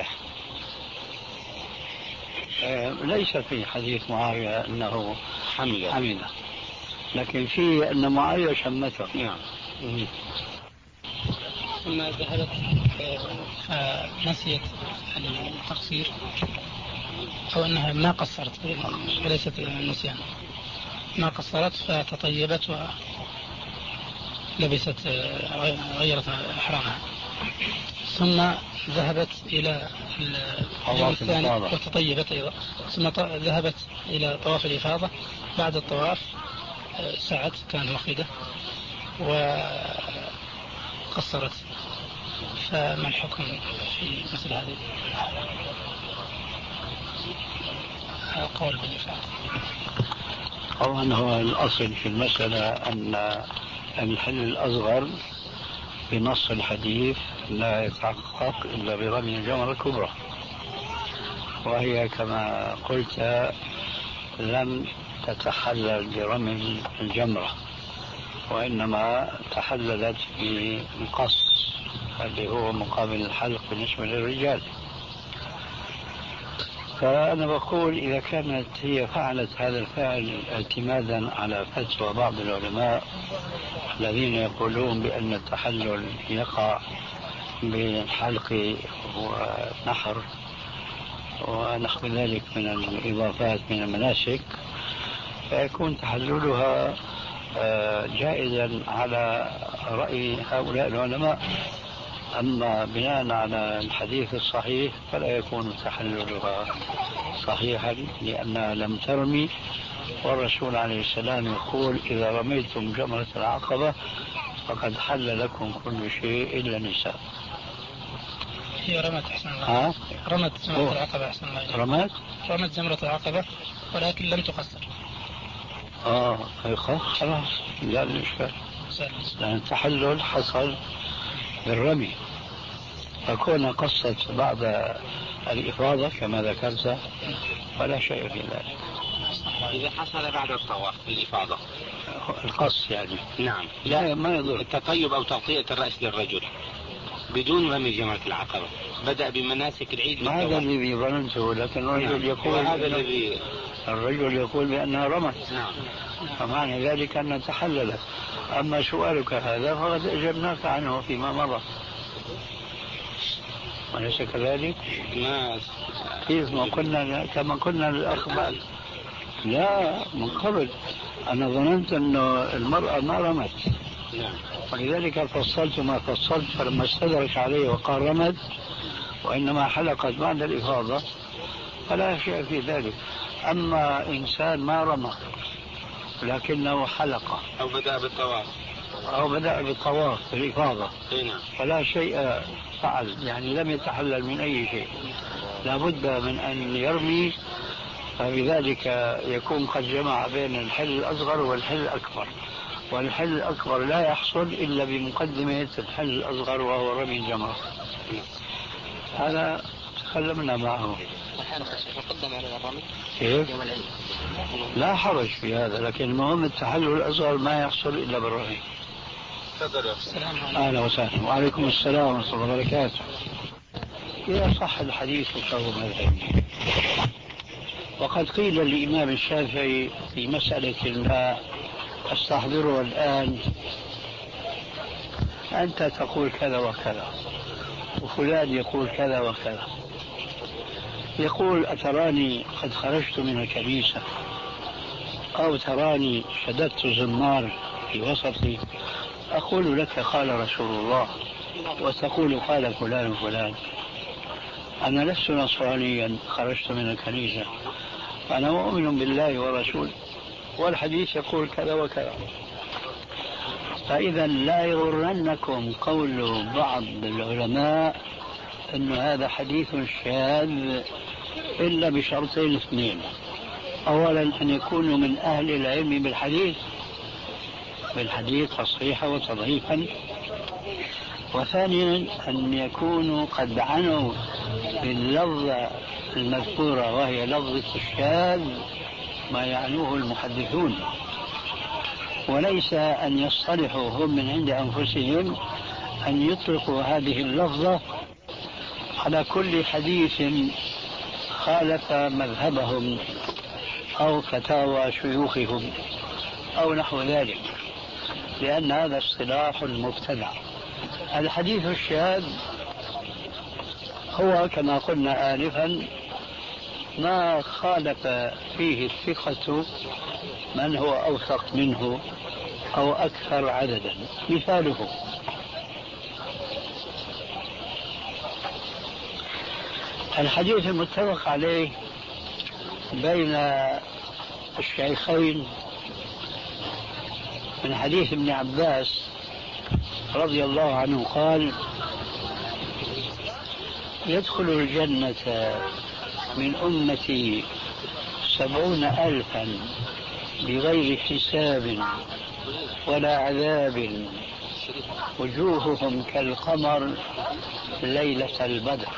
ليس في حديث معاوية أنه حمد حمد، لكن في أن معاوية شمته. نعم. ثم ذهبت فنسيت التقصير أو أنها ما قصرت وليست النسيان، ما قصرت فتطيبت ولبست غيرت إحرامها، ثم ذهبت إلى اليوم الثاني وتطيبت أيضا، ثم ذهبت إلى طواف الإفاضة. بعد الطواف سعت كانت مخيدة وقصرت، فما الحكم في مثل هذه القول بالإفاضة؟ طبعا هو الأصل في المسألة أن الحل الأصغر بنص الحديث لا يتحقق إلا برمي الجمرة الكبرى، وهي كما قلت لم تتحلل برمي الجمرة وإنما تحللت بالقص اللي هو مقابل الحلق بالنسبة للرجال. فأنا بقول إذا كانت هي فعلت هذا الفعل اعتمادا على فتوى بعض العلماء الذين يقولون بأن التحلل يقع بالحلق ونحر ونحو ذلك من الإضافات من المناسك، فيكون تحللها جائزا على رأي هؤلاء العلماء. أما بناء على الحديث الصحيح فلا يكون تحللها صحيحا لأنها لم ترمي، والرسول عليه السلام يقول إذا رميتم جمرة العقبة فقد حل لكم كل شيء إلا النساء. هي رمت أحسن الله. ها؟ رمت جمرة العقبة أحسن الله. رمت؟ رمت جمرة العقبة ولكن لم تقصر. آه خلاص لا الإشكال، لأن التحلل حصل بالرمي، فكون قصت بعد الإفاضة كما ذكرت فلا شيء في ذلك. إذا حصل بعد الطواف بالإفاضة القص يعني نعم لا ما يضر. التطيب أو تغطية الرأس للرجل بدون رمي جمرة العقبة بدأ بمناسك العيد. هذا الذي ظننته، لكن الرجل نعم. يقول هذا الذي الرجل يقول بأنها رمت. نعم. فمعنى ذلك أنها تحللت. أما سؤالك هذا فقد أجبناك عنه فيما مضى، وليس كذلك؟ ما كيف ما قلنا كما قلنا الأخبار لا من قبل. أنا ظننت أن المرأة ما رمت نعم. ولذلك فصلت ما فصلت، فلما استدرك عليه وقال رمت وإنما حلقت بعد الإفاضة فلا شيء في ذلك. أما إنسان ما رمى لكنه حلق أو بدأ بالطواف أو بدأ بالطواف بالإفاضة نعم. فلا شيء فعل، يعني لم يتحلل من أي شيء، لابد من أن يرمي، فبذلك يكون قد جمع بين الحل الأصغر والحل الأكبر، والحل الأكبر لا يحصل إلا بمقدمة الحل الأصغر وهو رمي الجمرة. هذا تكلمنا معه. كيف؟ لا حرج في هذا، لكن المهم التحلل الأصغر ما يحصل إلا بالرمي. أهلا وسهلا. وعليكم السلام ورحمة الله وبركاته. إذا صح الحديث فهو مذهبي، وقد قيل للإمام الشافعي في مسألة ما أستحضره الآن: أنت تقول كذا وكذا، وفلان يقول كذا وكذا. يقول: أتراني قد خرجت من الكنيسة، أو تراني شددت زمار في وسطي، أقول لك قال رسول الله، وتقول قال فلان فلان. أنا لست نصرانيا خرجت من الكنيسة، أنا مؤمن بالله ورسوله، والحديث يقول كذا وكذا. فإذا لا يغرنكم قول بعض العلماء أن هذا حديث شاذ إلا بشرطين اثنين: أولا أن يكونوا من أهل العلم بالحديث بالحديث تصحيحا وتضعيفا، وثانيا أن يكونوا قد عنوا باللفظة المذكورة وهي لفظة الشاذ ما يعنوه المحدثون، وليس أن يصطلحوا هم من عند أنفسهم أن يطلقوا هذه اللفظة على كل حديث خالف مذهبهم أو فتاوى شيوخهم أو نحو ذلك، لأن هذا اصطلاح مبتدع. الحديث الشاذ هو كما قلنا آنفا ما خالف فيه الثقة من هو أوثق منه أو أكثر عددا. مثاله: الحديث المتفق عليه بين الشيخين من حديث ابن عباس رضي الله عنه قال: يدخل الجنة من أمتي سبعون ألفا بغير حساب ولا عذاب، وجوههم كالقمر ليلة البدر.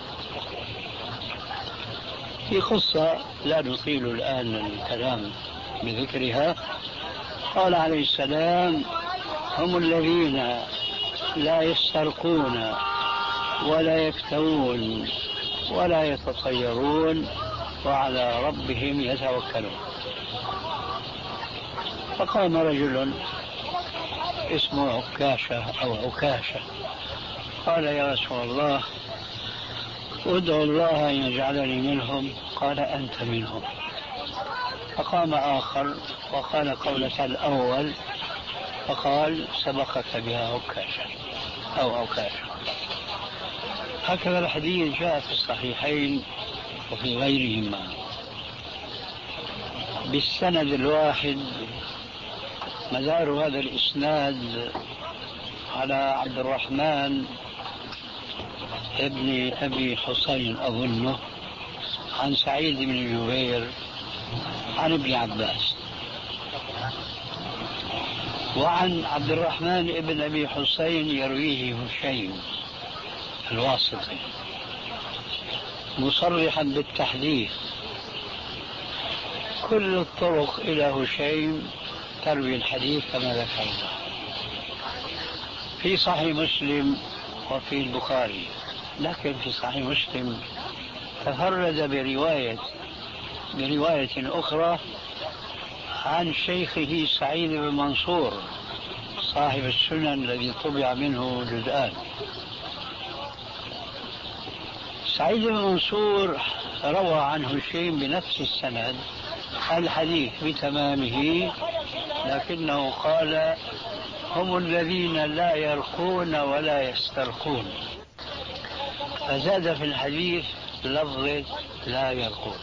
في قصة لا نطيل الآن الكلام بذكرها. قال عليه السلام: هم الذين لا يسترقون ولا يكتوون ولا يتطيرون وعلى ربهم يتوكلون. فقام رجل اسمه عكاشة أو عكاشة قال: يا رسول الله، ادعو الله أن يجعلني منهم. قال: أنت منهم. فقام آخر وقال قولة الأول فقال: سبقك بها عكاشة أو عكاشة. هكذا الحديث جاء في الصحيحين وفي غيرهما بالسند الواحد. مدار هذا الإسناد على عبد الرحمن ابن أبي حسين أظنه عن سعيد بن جبير عن ابن عباس، وعن عبد الرحمن ابن أبي حسين يرويه هشيم الواسطي مصرحا بالتحديث. كل الطرق إلى هشيم تروي الحديث كما ذكرنا في صحيح مسلم وفي البخاري. لكن في صحيح مسلم تفرد برواية برواية أخرى عن شيخه سعيد بن منصور صاحب السنن الذي طبع منه جزءان. سعيد بن منصور روى عن هشيم بنفس السند الحديث بتمامه، لكنه قال: هم الذين لا يرقون ولا يسترقون، فزاد في الحديث لفظة لا يرقون.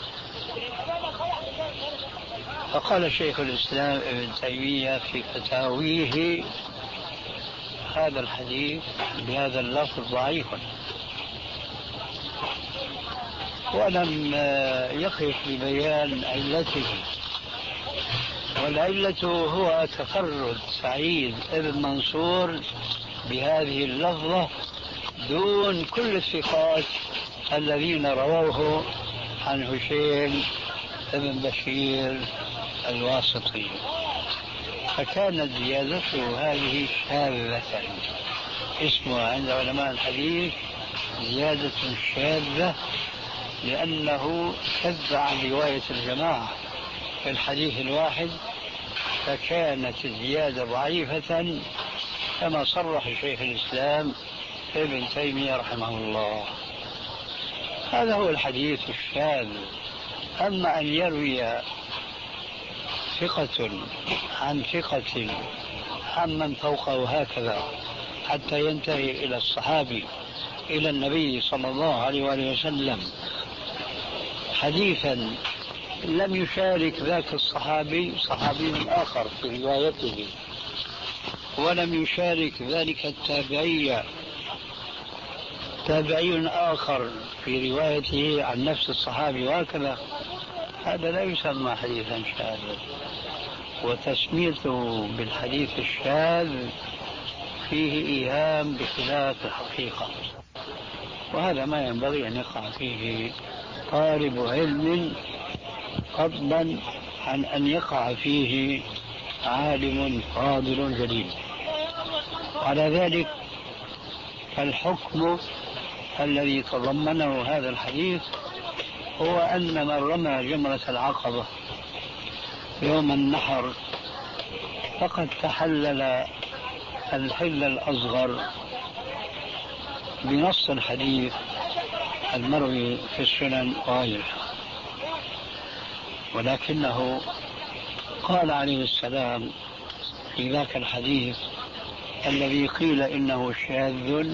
فقال شيخ الإسلام ابن تيمية في فتاويه: هذا الحديث بهذا اللفظ ضعيف، ولم يقف لبيان علته، والعلة هو تفرد سعيد بن منصور بهذه اللفظة دون كل الثقات الذين رووه عن هشيم بن بشير الواسطي، فكانت زيادته هذه شاذة، اسمها عند علماء الحديث زيادة شاذة لأنه شذ عن رواية الجماعة في الحديث الواحد، فكانت الزيادة ضعيفة كما صرح شيخ الإسلام ابن تيمية رحمه الله. هذا هو الحديث الشاذ. أما أن يروي ثقة عن ثقة عمن فوقه هكذا حتى ينتهي إلى الصحابي إلى النبي صلى الله عليه وآله وسلم حديثا لم يشارك ذاك الصحابي صحابي آخر في روايته، ولم يشارك ذلك التابعي تابعي آخر في روايته عن نفس الصحابي وهكذا، هذا لا يسمى حديثا شاذا. وتسميته بالحديث الشاذ فيه إيهام بخلاف الحقيقة، وهذا ما ينبغي أن يقع فيه طالب علم فضلا عن أن يقع فيه عالم فاضل جليل. على ذلك فالحكم الذي تضمنه هذا الحديث هو أن من رمى جمرة العقبة يوم النحر فقد تحلل الحل الأصغر بنص الحديث المروي في السنن وغيرها. ولكنه قال عليه السلام في ذاك الحديث الذي قيل إنه شاذ: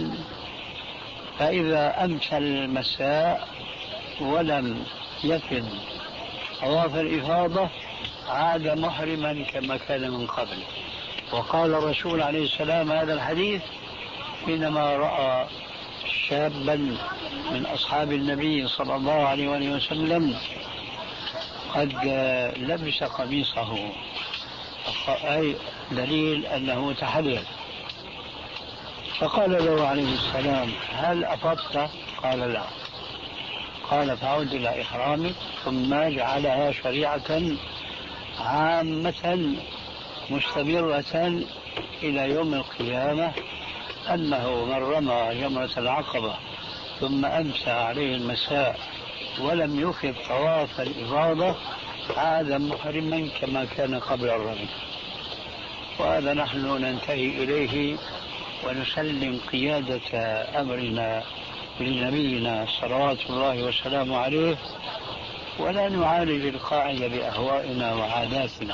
فإذا أمسى المساء ولم يفد طواف الإفاضة عاد محرما كما كان من قبل. وقال الرسول عليه السلام هذا الحديث حينما رأى شابا من أصحاب النبي صلى الله عليه وسلم قد لبس قميصه، أي دليل أنه تحلل. فقال له عليه السلام: هل أفضت؟ قال: لا. قال: فعود إلى إحرامك. ثم جعلها شريعة عامة مستمرة إلى يوم القيامة أنه من رمى جمرة العقبة ثم أمسى عليه المساء ولم يفد طواف الإفاضة عاد محرما كما كان قبل الرمي. وهذا نحن ننتهي إليه ونسلم قيادة أمرنا لنبينا صلوات الله وسلامه عليه، ولا نعالج القاعدة بأهوائنا وعاداتنا.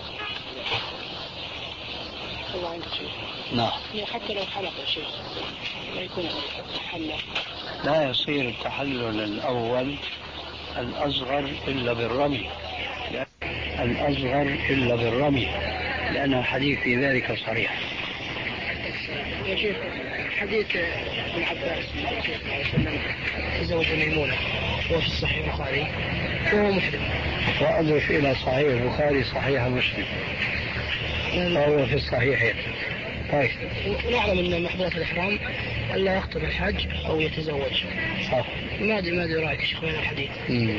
الله عندك شيء؟ نعم. حتى لو حلق يا شيخ لا يكون تحلل. لا يصير التحلل الأول الأصغر إلا بالرمي، الأصغر إلا بالرمي، لأن الحديث في ذلك صريح. يا شيخ حديث ابن عباس الشيخ عليه وسلم تزوج ميمونة وهو في الصحيح البخاري وهو محرم، وأضف إلى صحيح البخاري صحيح مسلم وهو في الصحيحين. طيب. ونعلم أن محظورات الإحرام ألا يخطب الحج أو يتزوج. صح. ما أدري ما أدري رأيك شيخ من الحديث؟ مم.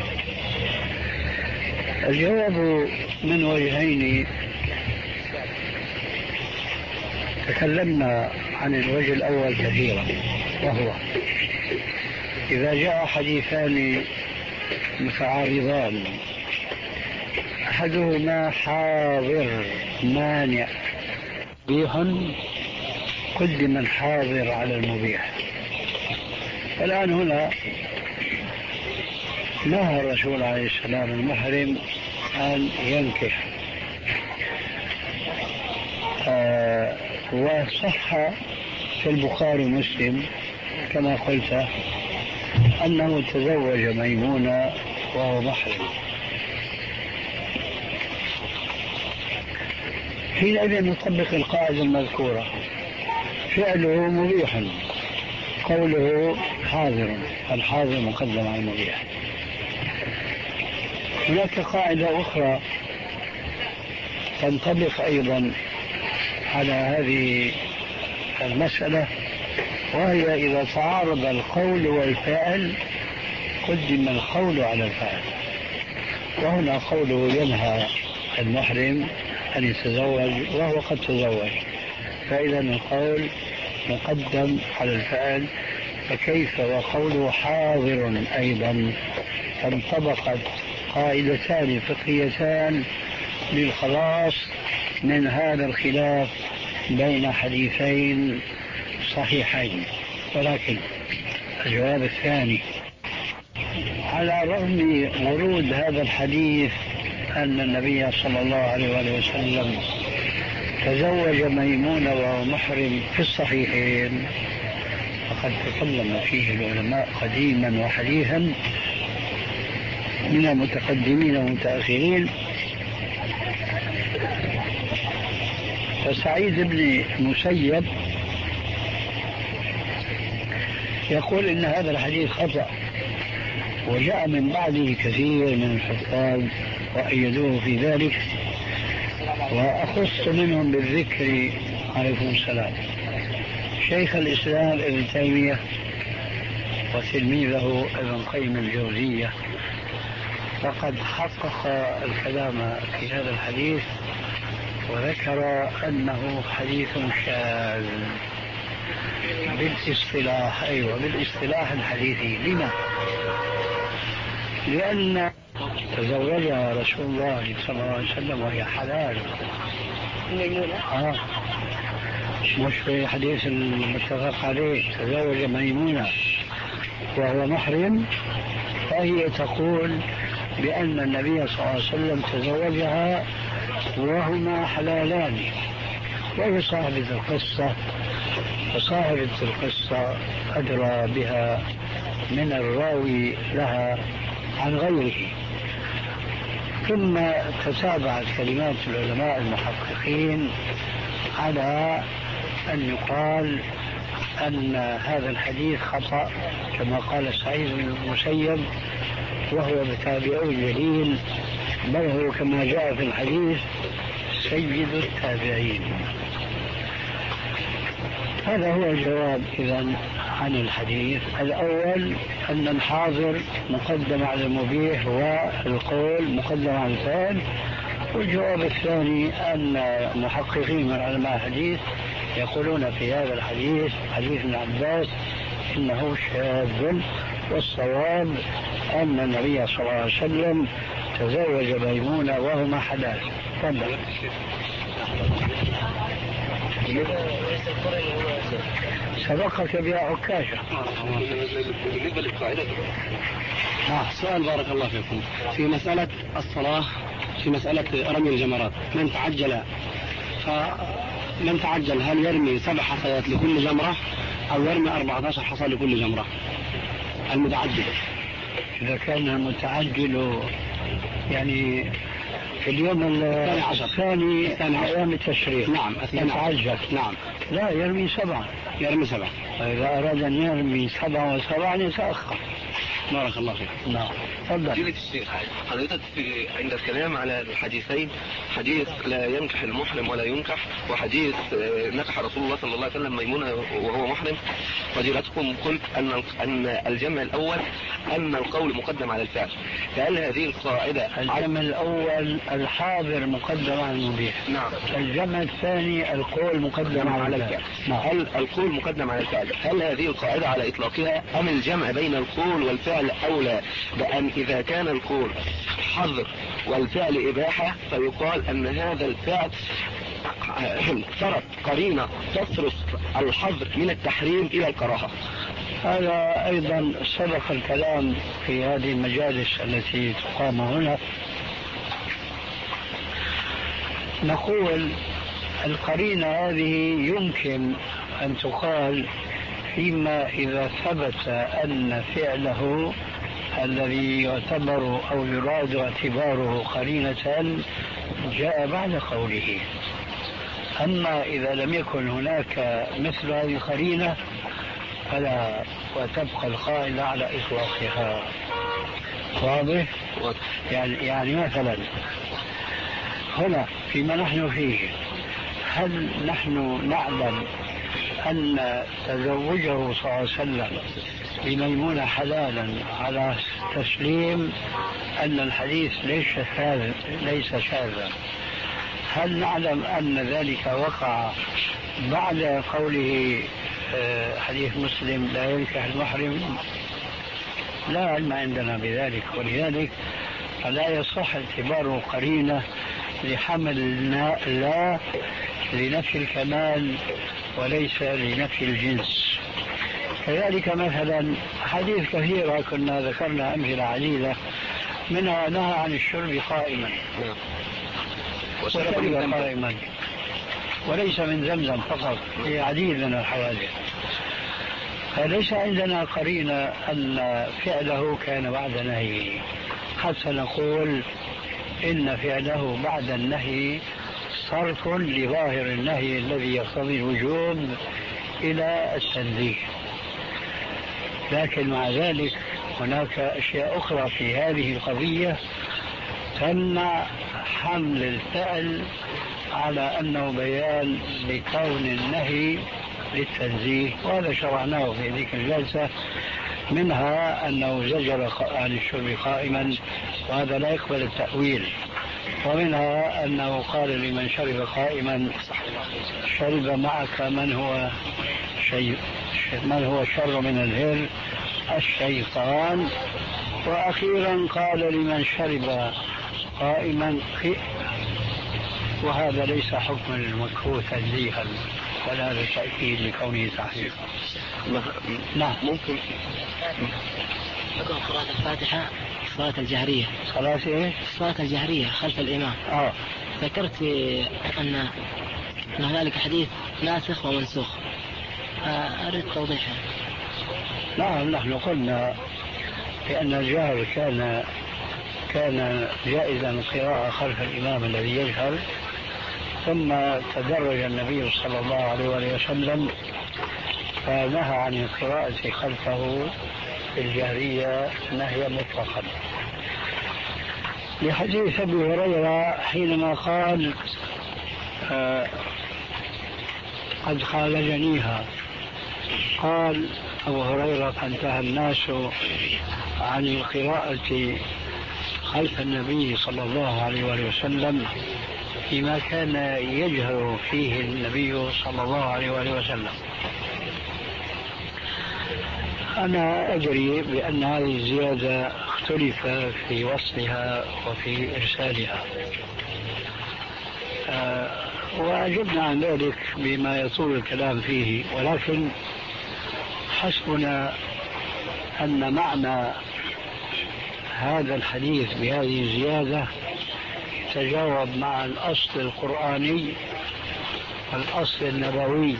الجواب من وجهين. تكلمنا عن الوجه الأول كثيرا، وهو إذا جاء حديثان متعارضان أحدهما حاضر مانع مبيح قدم الحاضر على المبيح. الآن هنا نهى الرسول عليه السلام المحرم أن ينكح، آه وصح في البخاري ومسلم كما قلت أنه تزوج ميمونة وهو محرم. حينئذ نطبق القاعدة المذكورة: فعله مبيح، قوله حاضر، الحاضر مقدم على المبيح. هناك قاعدة أخرى تنطبق أيضا على هذه المسألة، وهي إذا تعارض القول والفعل قدم القول على الفعل. وهنا قوله ينهى المحرم أن يتزوج وهو قد تزوج، فإذا القول مقدم على الفعل فكيف وقوله حاضر أيضا؟ فانطبقت قاعدتان فقهيتان للخلاص من هذا الخلاف بين حديثين صحيحين. ولكن الجواب الثاني، على رغم ورود هذا الحديث أن النبي صلى الله عليه وسلم تزوج ميمونة وهو محرم في الصحيحين، فقد تكلم فيه العلماء قديما وحديثا من المتقدمين والمتأخرين. فسعيد بن المسيب يقول إن هذا الحديث خطأ، وجاء من بعده كثير من الحفاظ وأيدوه في ذلك، وأخص منهم بالذكر عليكم السلام شيخ الإسلام ابن تيمية وتلميذه ابن قيم الجوزية، فقد حقق الكلام في هذا الحديث وذكر أنه حديث شاذ بالاصطلاح. أيوة بالاصطلاح الحديثي. لما؟ لأن تزوجها رسول الله صلى الله عليه وسلم وهي حلال. آه. مش في حديث المتفق عليه تزوج ميمونة وهو محرم، فهي تقول بأن النبي صلى الله عليه وسلم تزوجها وهما حلالان، وهي صاحبة القصة، وصاحبة القصة أدرى بها من الراوي لها عن غيره. ثم تتابعت كلمات العلماء المحققين على أن يقال أن هذا الحديث خطأ كما قال سعيد بن المسيب، وهو بتابعي جليل، بل هو كما جاء في الحديث سيد التابعين. هذا هو الجواب إذن عن الحديث الأول، أن الحاضر مقدم على المبيح والقول مقدم على الفعل. والجواب الثاني أن محققين من علماء الحديث يقولون في هذا الحديث حديث ابن عباس إنه شاذ، والصواب أن النبي صلى الله عليه وسلم تزوج ميمونة وهما حلال. تفضل. سبقك بها عكاشة. بالنسبة للقاعدة آه سؤال بارك الله فيكم في مسألة الصلاة، في مسألة رمي الجمرات، من تعجل فمن تعجل هل يرمي سبع حصيات لكل جمرة أو يرمي أربعة عشر حصى لكل جمرة؟ المتعجل إذا كان المتعجل يعني في اليوم الثاني عشر الثاني أيام التشريق، نعم يتعجل، نعم لا يرمي سبعة، يرمي سبعة. إذا أراد أن يرمي سبعة وسبعة يتأخر. بارك الله فيك. نعم. تفضل. فضيلة الشيخ، حضرتك في عند الكلام على الحديثين، حديث لا ينكح المحرم ولا ينكح، وحديث نكح رسول الله صلى الله عليه وسلم ميمونة وهو محرم، فضيلتكم قلت أن أن الجمع الأول أن القول مقدم على الفعل، فهل هذه القاعدة؟ الجمع الأول الحاضر مقدم على المبيح. نعم. الجمع الثاني القول مقدم على الفعل. نعم. هل القول مقدم على الفعل، هل هذه القاعدة على إطلاقها أم الجمع بين القول والفعل أولى؟ بأن إذا كان القول حظر والفعل إباحة فيقال أن هذا الفعل صارت قرينة تصرف الحظر من التحريم إلى الكراهة. هذا أيضا سبق الكلام في هذه المجالس التي تقام هنا. نقول القرينة هذه يمكن أن تقال فيما إذا ثبت أن فعله الذي يعتبر أو يراد اعتباره قرينة جاء بعد قوله. أما إذا لم يكن هناك مثل هذه القرينة فلا، وتبقى القاعدة على إطلاقها. واضح؟ يعني, يعني مثلا هنا فيما نحن فيه، هل نحن نعلم أن تزوجه صلى الله عليه وسلم بميمونة حلالا على تسليم أن الحديث ليس شاذ ليس شاذا؟ هل نعلم أن ذلك وقع بعد قوله حديث مسلم لا ينكح المحرم، لا علم عندنا بذلك، ولذلك فلا يصح اعتباره قرينة لحمل لا لنفي الكمال وليس لنفي الجنس. كذلك مثلا حديث كثيرة كنا ذكرنا أمثلة عديدة، منها نهى عن الشرب قائما وشرب قائما، وليس من زمزم فقط، في عديد من الحوادث. فليس عندنا قرينة أن فعله كان بعد نهيه حتى نقول إن فعله بعد النهي صرف لظاهر النهي الذي يقتضي الوجوب إلى التنزيه. لكن مع ذلك هناك أشياء أخرى في هذه القضية تمنع حمل الفعل على أنه بيان لكون النهي للتنزيه، وهذا شرعناه في ذيك الجلسة. منها أنه زجر عن الشرب قائما، وهذا لا يقبل التأويل. ومنها أنه قال لمن شرب قائما شرب معك من هو شيء من هو شر من الهر الشيطان. وأخيرا قال لمن شرب قائما خئ، وهذا ليس حكم المكروه تنزيها، ولا هذا تأكيد لكونه تحريم. نعم ممكن حكم قراءة الفاتحة الصلاة الجهرية. صلاة ايه؟ الصلاة الجهرية خلف الإمام. اه ذكرت أن أن هنالك حديث ناسخ ومنسوخ، أريد توضيحه. نعم نحن قلنا بأن الجهر كان كان جائزا القراءة خلف الإمام الذي يجهر، ثم تدرج النبي صلى الله عليه وسلم فنهى عن القراءة خلفه في الجهرية نهيا مطلقا، لحديث أبي هريرة حينما قال آه قد خالجنيها. قال أبو هريرة فانتهى الناس عن القراءة خلف النبي صلى الله عليه وسلم فيما كان يجهر فيه النبي صلى الله عليه وسلم. أنا أدري بأن هذه الزيادة اختلف في وصلها وفي إرسالها، أه وأجبنا عن ذلك بما يطول الكلام فيه، ولكن حسبنا أن معنى هذا الحديث بهذه الزيادة يتجاوب مع الأصل القرآني والأصل النبوي،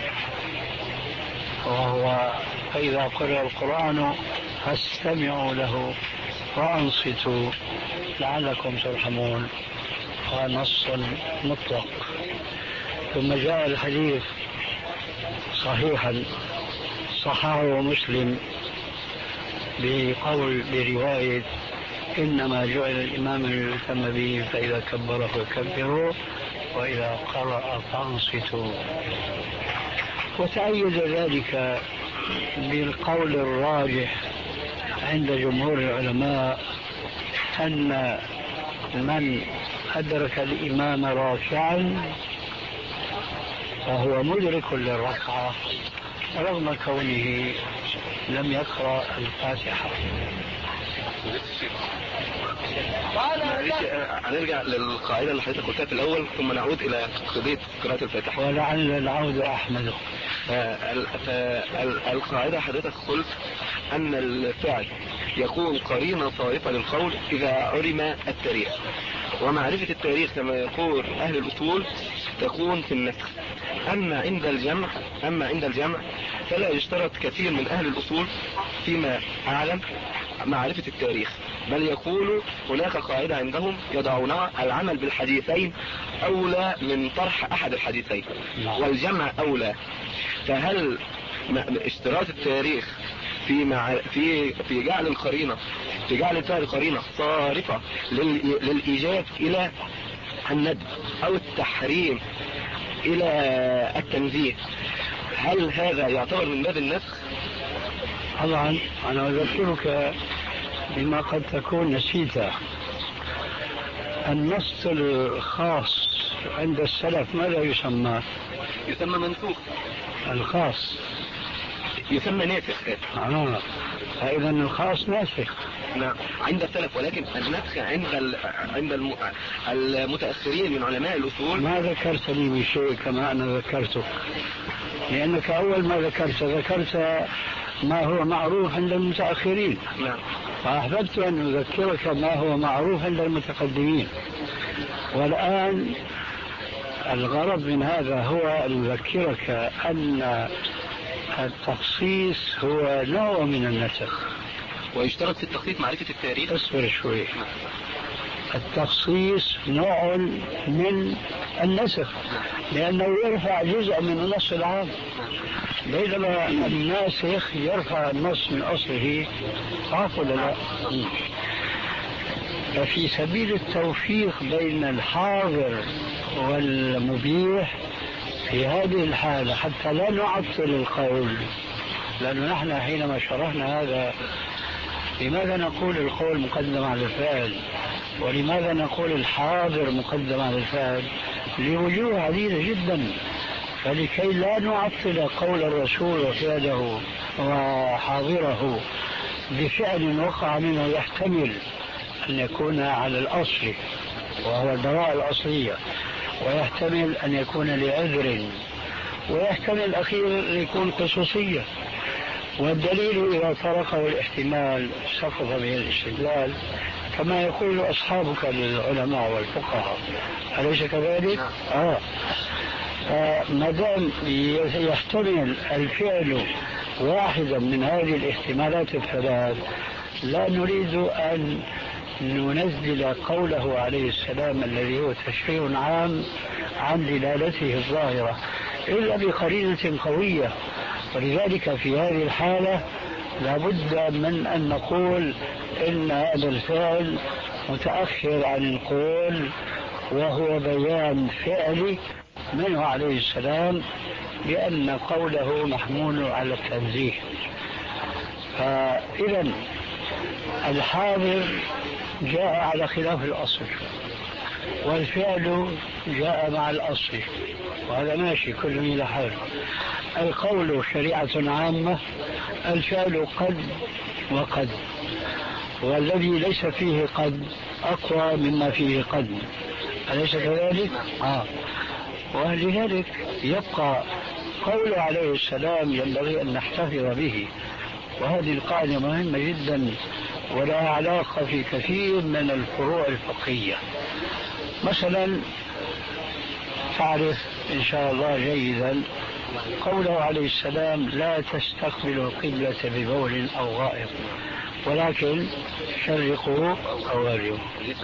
وهو فإذا قرأ القرآن فاستمعوا له وأنصتوا لعلكم ترحمون، ونص مطلق. ثم جاء الحديث صحيحا صححه مسلم بقول برواية إنما جعل الإمام ليؤتم به فإذا كبر فكبروا وإذا قرأ فانصتوا. وتأيد ذلك بالقول الراجح عند جمهور العلماء أن من أدرك الإمام راكعا فهو مدرك للركعة رغم كونه لم يقرأ الفاتحة. هنرجع للقاعدة اللي حضرتك قلتها في الأول ثم نعود إلى قضية قراءة الفاتحة. ولعل العود أحمد. فالقاعدة حضرتك قلت أن الفعل يكون قرينة صارفة للقول إذا علم التاريخ، ومعرفة التاريخ كما يقول أهل الأصول تكون في النسخ. أما عند الجمع أما عند الجمع فلا يشترط كثير من أهل الأصول فيما أعلم معرفة التاريخ، بل يقول هناك قاعدة عندهم يضعونها العمل بالحديثين أولى من طرح أحد الحديثين والجمع أولى. فهل اشتراط التاريخ في مع في في جعل القرينة في جعل الفعل قرينة صارفة للإيجاب إلى الندب أو التحريم إلى التنزيه، هل هذا يعتبر من باب النسخ؟ طبعا أنا أذكرك بما قد تكون نسيته. النص الخاص عند السلف ماذا يسمى؟ يسمى منسوخ. الخاص يسمى ناسخ. آه. فإذا الخاص ناسخ. نعم عند السلف، ولكن النسخ عند ال... عند الم... المتأخرين من علماء الأصول. ما ذكرت لي بشيء كما أنا ذكرته، لأنك أول ما ذكرت ذكرت ما هو معروف عند المتأخرين. نعم. فأحببت أن أذكرك ما هو معروف عند المتقدمين، والآن الغرض من هذا هو أن أذكرك أن التخصيص هو نوع من النسخ. ويشترط في التخصيص معرفة التاريخ. اصبر شوي. التخصيص نوع من النسخ لأنه يرفع جزء من النص العام، بينما الناسخ يرفع النص من أصله. صح ولا لا؟ ففي سبيل التوفيق بين الحاضر والمبيح في هذه الحالة حتى لا نعطل القول، لأنه نحن حينما شرحنا هذا لماذا نقول القول مقدم على الفعل، ولماذا نقول الحاضر مقدم على الفعل؟ لوجوه عديدة جدا. فلكي لا نعطل قول الرسول وفعله وحاضره بفعل وقع منه يحتمل أن يكون على الأصل وهو البراءة الأصلية، ويحتمل أن يكون لعذر، ويحتمل أخيرا أن يكون خصوصية. والدليل إذا طرقه الاحتمال سقط به الاستدلال كما يقول أصحابك للعلماء والفقهاء، أليس كذلك؟ آه. ما دام يحتمل الفعل واحدا من هذه الاحتمالات الثلاث لا نريد أن ننزل قوله عليه السلام الذي هو تشريع عام عن دلالته الظاهرة إلا بقرينة قوية. ولذلك في هذه الحالة لابد من أن نقول إن هذا الفعل متأخر عن القول، وهو بيان فعلي منه عليه السلام بأن قوله محمول على التنزيه. فإذا الحاضر جاء على خلاف الأصل، والفعل جاء مع الأصل، وهذا ماشي كل إلى حاله. القول شريعة عامة، الفعل قد وقد، والذي ليس فيه قد أقوى مما فيه قد، أليس كذلك؟ آه. ولذلك يبقى قول عليه السلام ينبغي أن نحتفظ به، وهذه القاعدة مهمة جدا ولها علاقة في كثير من الفروع الفقهية. مثلا تعرف إن شاء الله جيدا قوله عليه السلام لا تستقبلوا القبلة ببول أو غائط ولكن شرقوا أو غربوا.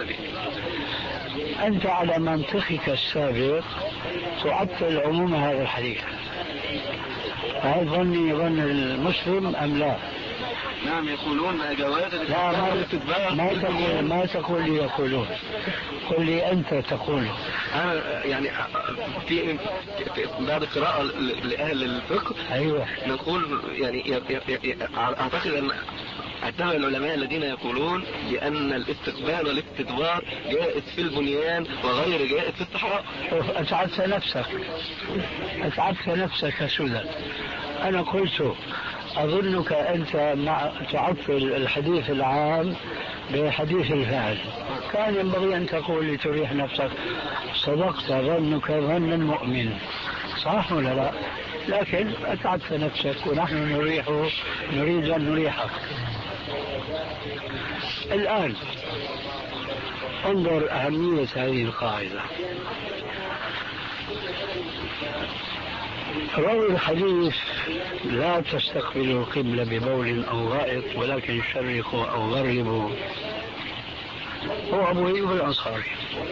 أنت على منطقك السابق تعطل عموم هذا الحديث، هل ظني ظن المسلم أم لا؟ نعم يقولون جواز لا ما, ما تقول ما تقول لي يقولون، قل لي أنت تقول. أنا يعني في بعد قراءة لأهل الفقه أيوة نقول يعني أعتقد أن أتبع العلماء الذين يقولون بأن الاستقبال والاستدبار جائز في البنيان وغير جائز في الصحراء. شوف أتعبت نفسك أتعبت نفسك سودا. أنا قلت أظنك أنت مع تعطل الحديث العام بحديث الفعل، كان ينبغي أن تقول لتريح نفسك صدقت ظنك ظن المؤمن، صح ولا لا؟ لكن أتعبت نفسك ونحن نريح نريد أن نريحك. الآن انظر أهمية هذه القاعدة. راوي الحديث لا تستقبلوا القبلة ببول أو غائط ولكن شرقوا أو غربوا هو أبو أيوب الأنصاري.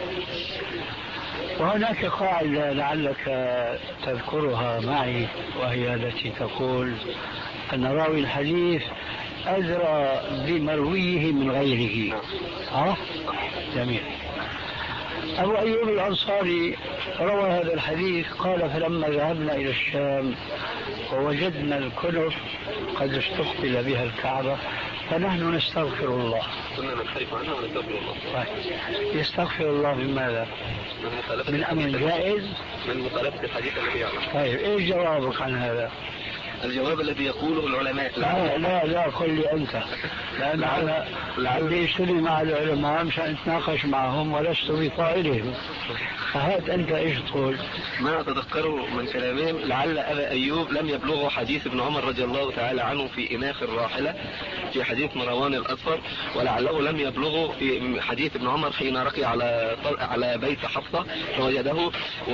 وهناك قاعدة لعلك تذكرها معي، وهي التي تقول أن راوي الحديث أدرى بمرويه من غيره. ها؟ جميل. أبو أيوب الأنصاري روى هذا الحديث قال فلما ذهبنا إلى الشام ووجدنا الكنف قد استقبل بها الكعبة فنحن نستغفر الله. كنا ننحرف عنه ونستغفر الله. طيب. يستغفر الله من ماذا؟ من, من أمر جائز؟ من مخالفة الحديث الذي يعلم. طيب إيش جوابك عن هذا؟ الجواب الذي يقوله العلماء. لا لا لا قل لي أنت، لأن أنا عندي سني مع العلماء مشان أتناقش معهم ولست بقائلهم، فهات أنت إيش تقول؟ ما أتذكره من كلامهم لعل أبا أيوب لم يبلغه حديث ابن عمر رضي الله تعالى عنه في إناخ الراحلة في حديث مروان الأصفر، ولعله لم يبلغه في حديث ابن عمر حين رقي على على بيت حفصة فوجده،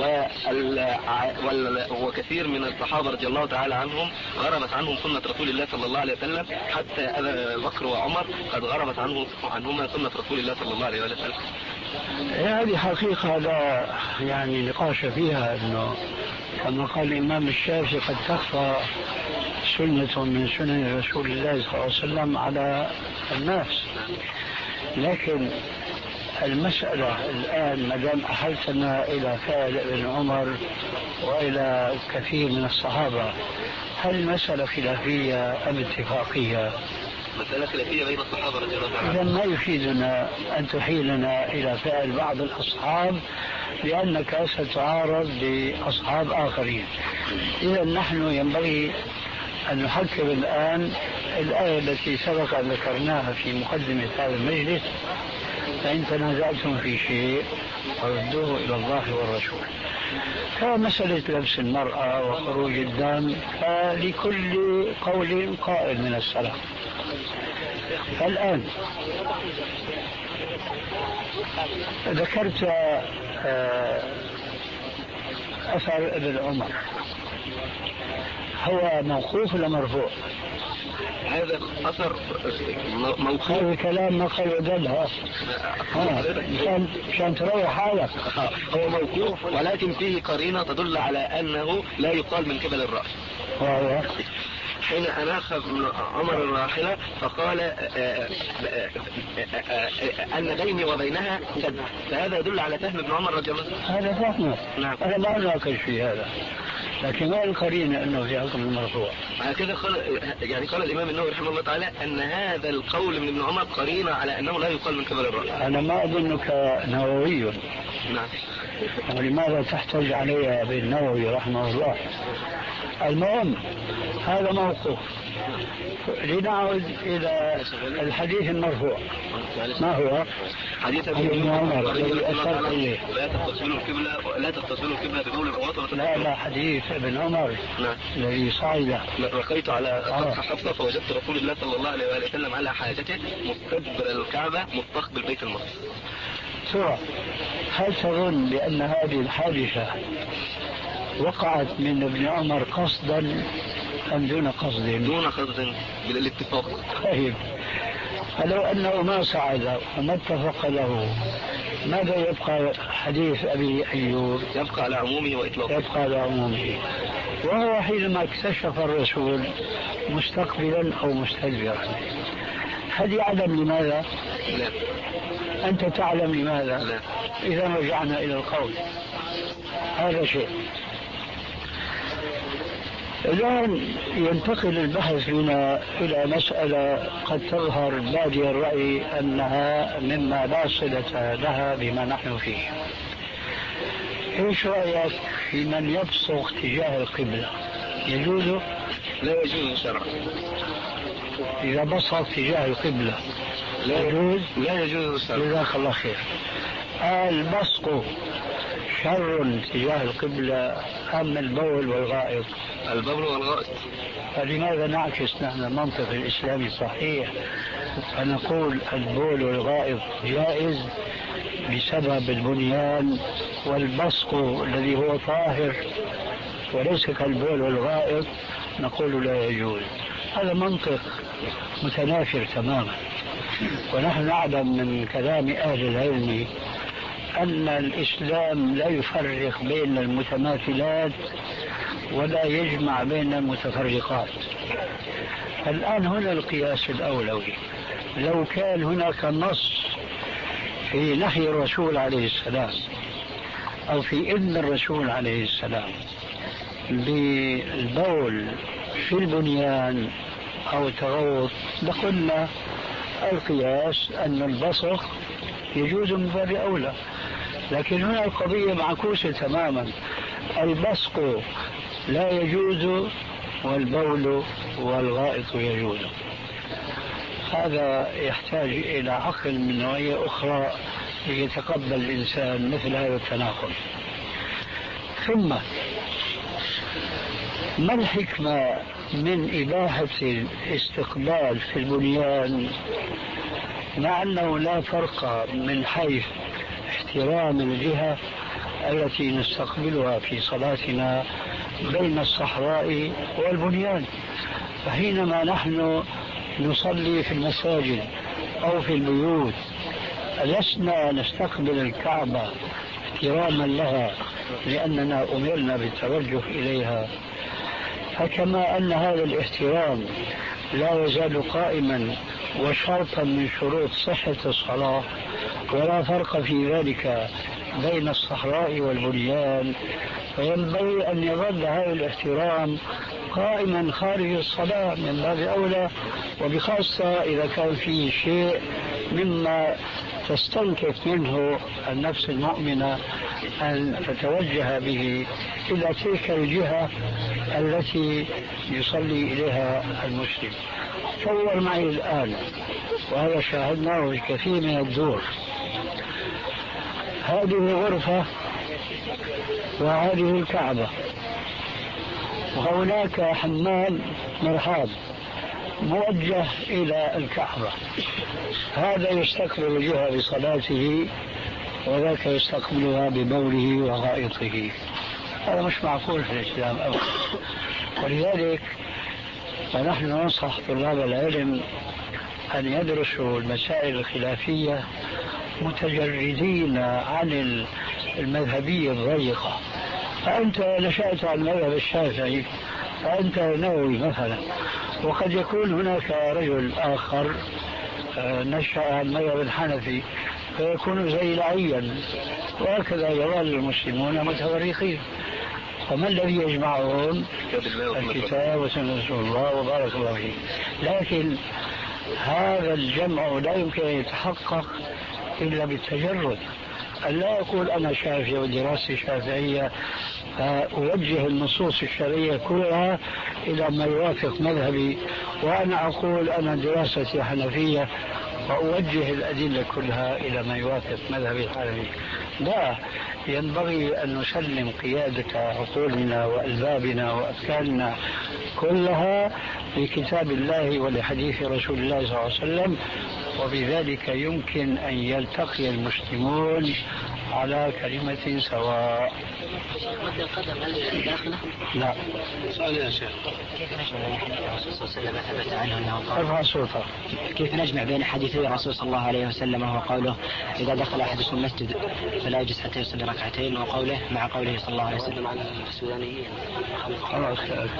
وكثير من الصحابة رضي الله تعالى عنهم غربت عنهم سنة رسول الله صلى الله عليه وسلم، حتى أبا بكر وعمر قد غربت عنهم عنهما سنة رسول الله صلى الله عليه وسلم. هذه حقيقة لا يعني نقاش فيها، أنه كما قال الإمام الشافعي قد تخفى سنة من سنن رسول الله صلى الله عليه وسلم على الناس، لكن المسألة الآن ما دام أحلتنا إلى فعل ابن عمر وإلى كثير من الصحابة، هل المسألة خلافية أم اتفاقية؟ مسألة خلافية بين الصحابة رضي الله عنهم. إذا ما يفيدنا أن تحيلنا إلى فعل بعض الأصحاب لأنك ستعارض بأصحاب آخرين. إذا نحن ينبغي أن نحكم الآن الآية التي سبق أن ذكرناها في مقدمة هذا المجلس: فإن تنازعتم في شيء فردوه إلى الله والرسول. كمسألة لبس المرأة وخروج الدم فلكل قول قائل من السلف. فالآن ذكرت أثر ابن عمر، هو موقوف ولا مرفوع؟ هذا أثر موقوف. هذا كلام ما قال ودلها مشان مشان تروح حالك. هو موقوف ولكن فيه قرينة تدل على أنه لا يقال من قبل الرأس. وهو حين أناخ عمر الراحلة فقال أن بيني وبينها سد، فهذا يدل على فهم ابن عمر رضي الله عنه. هذا فهمه. نعم. أنا ما أناقش في هذا، لكن ما القرينة أنه في حكم المرفوع. هكذا قال يعني قال الإمام النووي رحمه الله تعالى أن هذا القول من ابن عمر قرينة على أنه لا يقال من قبل الرأس. أنا ما أظنك نووي. نعم. ولماذا تحتج علي بالنووي رحمه الله؟ المهم هذا موقوف. لنعود إلى الحديث المرفوع. ما هو؟ حديث ابن عمر الذي أشار إليه: لا تتصلوا القبلة لا تتصلوا القبلة بقول الرواة. لا لا حديث ابن عمر. نعم. الذي صعد رقيت على سطح حفصة فوجدت رسول الله صلى الله عليه وسلم على حاجته مستدبر الكعبة مستقبل بيت المقدس. ترى هل تظن بأن هذه الحادثة وقعت من ابن عمر قصدا أم دون قصد؟ دون قصد بالاتفاق. طيب فلو أنه ما صعد وما اتفق له ماذا يبقى حديث أبي أيوب؟ يبقى على عمومه وإطلاقه. يبقى على عمومه. وهو حينما اكتشف الرسول مستقبلا أو مستدبرا، هل يعلم لماذا؟ لا. أنت تعلم لماذا؟ لا. إذا رجعنا إلى القول هذا شيء. الآن ينتقل البحث بنا إلى مسألة قد تظهر بادي الرأي أنها مما لا صلة لها بما نحن فيه. إيش رأيك في من يبصق تجاه القبلة؟ يجوز؟ لا يجوز شرعا. إذا بصق تجاه القبلة لا يجوز؟ لا يجوز شرعا. جزاك الله خير. البصق شر تجاه القبلة أم البول والغائط؟ البول والغائط. فلماذا نعكس نحن المنطق الإسلامي الصحيح فنقول البول والغائط جائز بسبب البنيان، والبصق الذي هو طاهر وليس كالبول والغائط نقول لا يجوز؟ هذا منطق متنافر تماما. ونحن نعلم من كلام أهل العلم أن الإسلام لا يفرق بين المتماثلات ولا يجمع بين المتفرقات. الآن هنا القياس الأولوي. لو كان هناك نص في نهي الرسول عليه السلام أو في إذن الرسول عليه السلام بالبول في البنيان أو التغوط لقلنا القياس أن البصق يجوز من باب أولى، لكن هنا القضية معكوسة تماما، البصق لا يجوز والبول والغائط يجوز. هذا يحتاج إلى عقل من نوعية أخرى ليتقبل الإنسان مثل هذا التناقض. ثم ما الحكمة من إباحة الاستقبال في البنيان مع أنه لا فرق من حيث احترام الجهة التي نستقبلها في صلاتنا بين الصحراء والبنيان؟ فحينما نحن نصلي في المساجد أو في البيوت لسنا نستقبل الكعبة احتراما لها لأننا أمرنا بالتوجه إليها، فكما أن هذا الاحترام لا يزال قائما وشرطا من شروط صحة الصلاة ولا فرق في ذلك بين الصحراء والبنيان، فينبغي أن يظل هذا الاحترام قائما خارج الصلاة من باب أولى، وبخاصة إذا كان فيه شيء مما تستنكف منه النفس المؤمنة أن تتوجه به إلى تلك الجهة التي يصلي إليها المسلم. تصور معي الآن، وهذا شاهدناه في كثير من الدور، هذه غرفة وهذه الكعبة وهناك حمام مرحاض موجه إلى الكعبة، هذا يستقبل الجهة بصلاته وذاك يستقبلها ببوله وغائطه. هذا مش معقول في الإسلام أبدا. ولذلك فنحن ننصح طلاب العلم أن يدرسوا المسائل الخلافية متجردين عن المذهبية الضيقة. فأنت نشأت على المذهب الشافعي، فأنت نووي مثلا، وقد يكون هناك رجل آخر نشأ على المذهب الحنفي فيكون زي العين، وهكذا يظل المسلمون متفرقين. فما الذي يجمعهم؟ الكتاب وسنة رسول الله وبارك الله فيه. لكن هذا الجمع لا يمكن أن يتحقق إلا بالتجرد. لا أقول أنا شافعي ودراستي شافعية فأوجه النصوص الشرعية كلها إلى ما يوافق مذهبي، وأنا أقول أنا دراستي حنفية وأوجه الأدلة كلها إلى ما يوافق مذهبي الحنفي. لا، ينبغي أن نسلم قيادة عقولنا وألبابنا وأفكارنا كلها لكتاب الله ولحديث رسول الله صلى الله عليه وسلم، وبذلك يمكن أن يلتقي المسلمون على كلمة سواء. مد القدم هل داخله؟ لا. سؤال يا شيخ، كيف نجمع بين حديث الرسول صلى الله عليه وسلم ثبت عنه انه قال؟ ارفع صوتك. كيف نجمع بين حديثي الرسول صلى الله عليه وسلم وهو قوله اذا دخل احدكم المسجد فلا يجلس حتى يصلي ركعتين، وقوله مع قوله صلى الله عليه وسلم عن السودانيين خلاص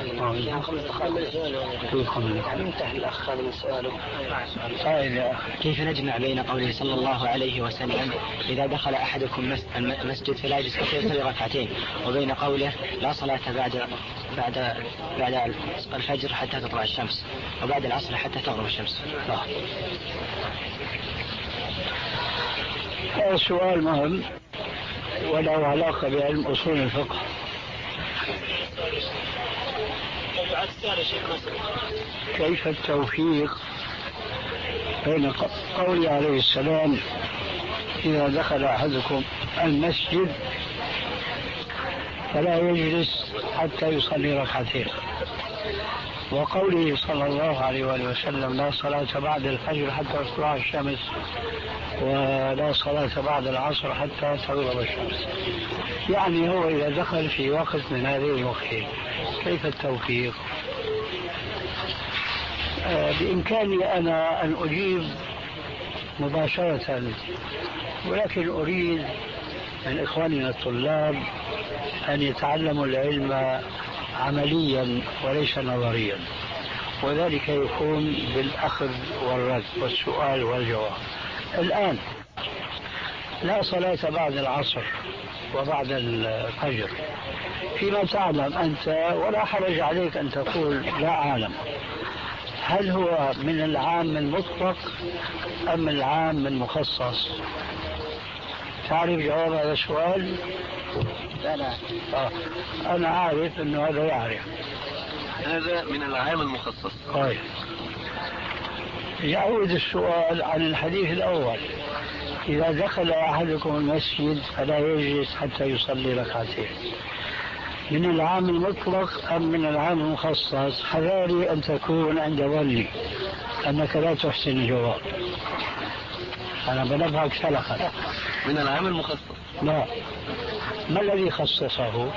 انتهى الاخ هذا من سؤاله. كيف نجمع بين قوله صلى الله عليه وسلم اذا دخل احدكم المسجد فلا يجلس حتى يصلي ركعتين، وبين قوله لا صلاة بعد بعد بعد الفجر حتى تطلع الشمس، وبعد العصر حتى تغرب الشمس؟ هذا سؤال مهم وله علاقة بعلم أصول الفقه. كيف التوفيق بين قوله عليه السلام إذا دخل أحدكم المسجد فلا يجلس حتى يصلي ركعتين، وقوله صلى الله عليه وآله وسلم لا صلاة بعد الفجر حتى تطلع الشمس، ولا صلاة بعد العصر حتى تغرب الشمس؟ يعني هو إذا دخل في وقت من هذه الوقتين كيف التوفيق؟ آه بإمكاني أنا أن أجيب مباشرة، ولكن أريد من إخواننا الطلاب أن يتعلموا العلم عمليا وليس نظريا، وذلك يكون بالأخذ والرد والسؤال والجواب. الآن لا صلاة بعد العصر وبعد الفجر فيما تعلم أنت، ولا حرج عليك أن تقول لا أعلم. هل هو من العام المطلق أم العام المخصص؟ تعرف جواب هذا السؤال؟ لا لا آه. أنا عارف أنه هذا يعرف. هذا من العام المخصص. طيب يعود السؤال عن الحديث الأول: إذا دخل أحدكم المسجد فلا يجلس حتى يصلي ركعتين، من العام المطلق أم من العام المخصص؟ حذاري أن تكون عند ظني أنك لا تحسن الجواب، أنا بنبهك سلخا. من العام المخصص. لا، ما الذي خصصه؟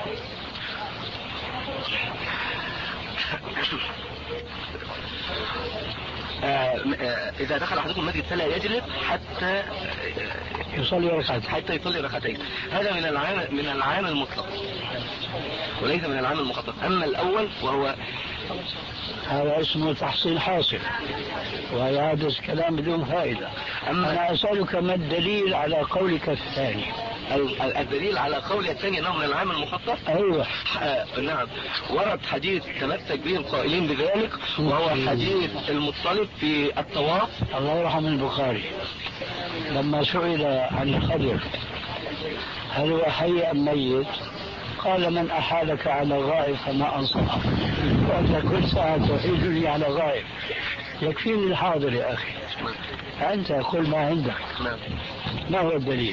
آه إذا دخل أحدكم المسجد فلا يجلس حتى يصلي ركعتين حتى يصلي ركعتين. هذا من العام من العام المطلق وليس من العام المخصص. أما الأول وهو هذا اسمه تحصيل حاصل، وهذا كلام بدون فائدة. أما أنا أسألك ما الدليل على قولك الثاني؟ الدليل على قولي الثاني أنه من العام المخصص. أيوة. آه نعم، ورد حديث تمسك به القائلين بذلك، وهو حديث المطلب في الطواف. الله يرحم البخاري لما سئل عن الخضر هل هو حي أم ميت، قال: من أحالك على غائب فما أنصحه، وأنت كل ساعة تحيلني على غائب، يكفيني الحاضر يا أخي، أنت قل ما عندك. ما هو الدليل؟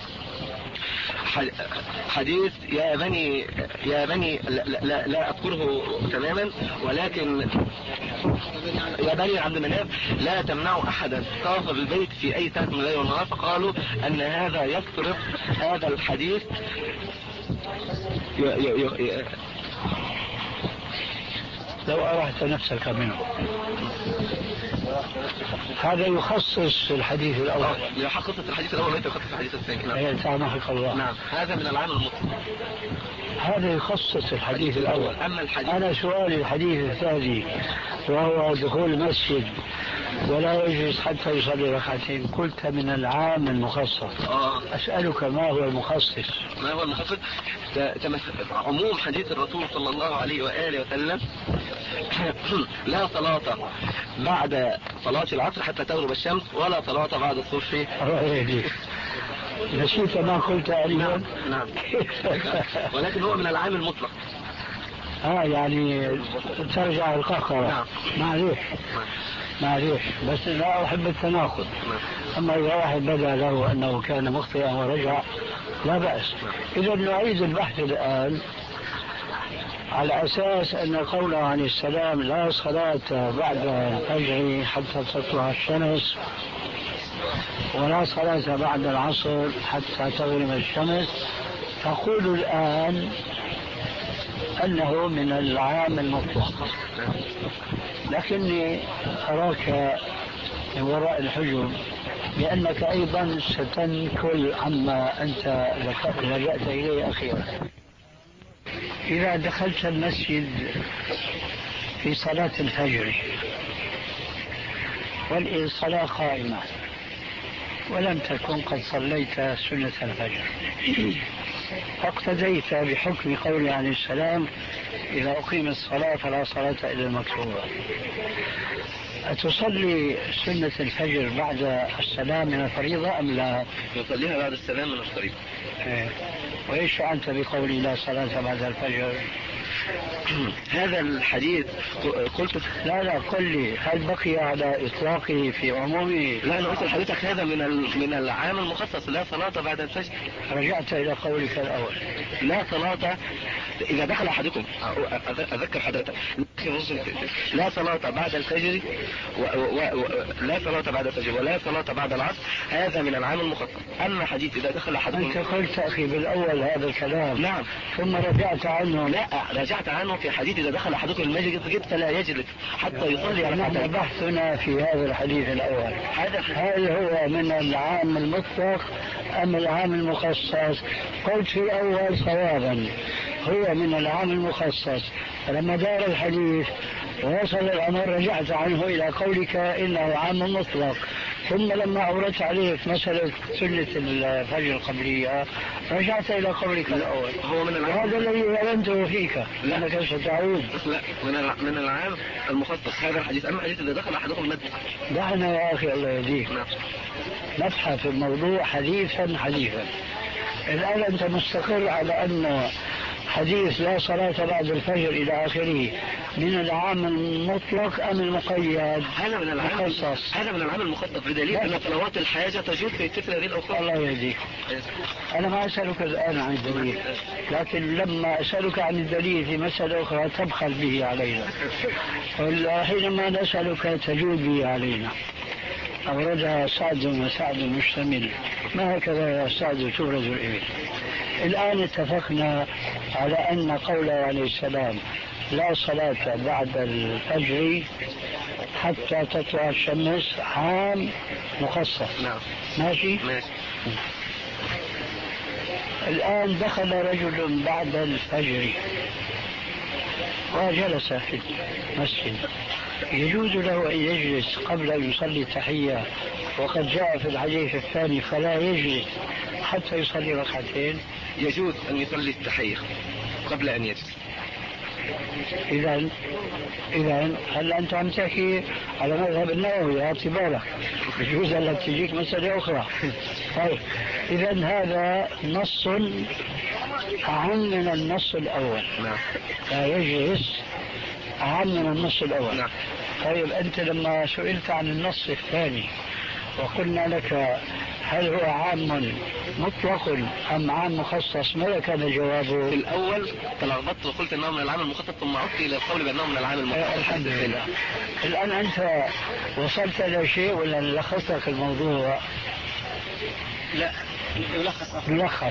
حديث يا بني يا بني لا, لا, لا أذكره تماما، ولكن يا بني عبد مناف لا تمنعوا أحدا طاف بالبيت في أي سنة من الليل والنهار، فقالوا أن هذا يفترض هذا الحديث ي ي ي لو أرحت نفسك منه. هذا يخصص الحديث الأول. يخصص الحديث الأول وليس يخصص الحديث الثاني. نعم. سامحك الله. نعم، هذا من العام المطلق. هذا يخصص الحديث الأول. أما الحديث أنا سؤالي الحديث الثاني وهو دخول المسجد ولا يجلس حتى يصلي ركعتين، قلت من العام المخصص. آه. أسألك ما هو المخصص؟ ما هو المخصص؟ عموم حديث الرسول صلى الله عليه وآله وسلم: لا صلاة بعد صلاة العصر حتى تغرب الشمس، ولا صلاة بعد الصبح. نسيت ما قلت عليه. نعم. ولكن هو من العام المطلق. اه يعني ترجع القهقرة. نعم. معليش معليش، بس لا أحب التناقض. أما إذا واحد بدا له أنه كان مخطئا ورجع لا بأس. إذا نعيد البحث الآن على أساس أن قوله عن السلام: لا صلاة بعد الفجر حتى تطلع الشمس، ولا صلاة بعد العصر حتى تغرب الشمس، تقول الآن أنه من العام المطلق، لكني أراك من وراء الحجب بأنك أيضا ستنكل عما أنت لجأت إليه أخيرا. إذا دخلت المسجد في صلاة الفجر والصلاة قائمة ولم تكن قد صليت سنة الفجر، فاقتديت بحكم قوله عليه السلام: إذا أقيم الصلاة فلا صلاة إلا المكتوبة، أتصلي سنة الفجر بعد السلام من الفريضة أم لا؟ نصليها بعد السلام من الفريضة. إيه. وإيش فعلت بقولي لا صلاة بعد الفجر؟ هذا الحديث قلت لا لا قل لي هل بقي على إطلاقه في عمومه؟ لا، أنا قلت لحضرتك هذا من من العام المخصص: لا صلاة بعد الفجر. رجعت إلى قولك الأول: لا صلاة إذا دخل أحدكم، أذكر حضرتك، لا صلاة بعد الفجر و... و... و... لا صلاة بعد الفجر ولا صلاة بعد العصر، هذا من العام المخصص. أما حديث إذا دخل أحدكم، أنت قلت أخي بالأول هذا الكلام. نعم. ثم رجعت عنه. لا، رجعت عنه في حديث إذا دخل أحدكم المسجد فلا يجلس حتى يصلي ركعتين. نحن بحثنا في هذا الحديث الأول، هل هو من العام المطلق أم العام المخصص؟ قلت في الأول صوابا هو من العام المخصص، فلما دار الحديث ووصل الأمر رجعت عنه إلى قولك إنه عام مطلق. ثم لما أوردت عليك مسألة سنة الفجر القبلية رجعت إلى قولك الأول. هو من العام وهذا الذي ظننته فيك أنك ستعود. لا، من من العام المخصص هذا الحديث. أما الحديث إذا دخل أحدكم المسجد. دعنا يا أخي الله يهديك نبحث في الموضوع حديثا حديثا. الآن أنت مستقر على أن حديث لا صلاة بعد الفجر إلى آخره من العام المطلق أم المقيد؟ هذا من العام المخصص. هذا من العام المخصص بدليل أن صلوات الحاجة تجوز في مثل هذه الأوقات. الله يهديك. أنا ما أسألك الآن عن الدليل، لكن لما أسألك عن الدليل في مسألة أخرى تبخل به علينا، حينما نسألك تجود به علينا. أوردها سعد وسعد مشتمل، ما هكذا يا سعد تورد الإبل. الآن اتفقنا على أن قوله عليه السلام لا صلاة بعد الفجر حتى تطلع الشمس عام مخصص. نعم. ماشي؟ ماشي. الآن دخل رجل بعد الفجر وجلس في المسجد، يجوز له أن يجلس قبل أن يصلي التحية، وقد جاء في الحديث الثاني فلا يجلس حتى يصلي ركعتين. يجوز أن يصلي التحية قبل أن يجلس. إذا إذا هل أنت عم تحكي على مذهب النووي اعتبارك يجوز أن تجيك مسألة أخرى. طيب إذا هذا نص أعم من النص الأول. نعم. لا يجلس أعم من النص الأول. نعم. طيب أنت لما سئلت عن النص الثاني وقلنا لك هل هو عام مطلق أم عام مخصص، ماذا كان جوابه؟ في الأول تلخبطت وقلت أنه من العام المخصص، ثم عدت إلى القول بأنه من العام المخصص. الحمد لله. الآن أنت وصلت إلى شيء ولا لخص لك الموضوع؟ لا، يلخص. يلخص.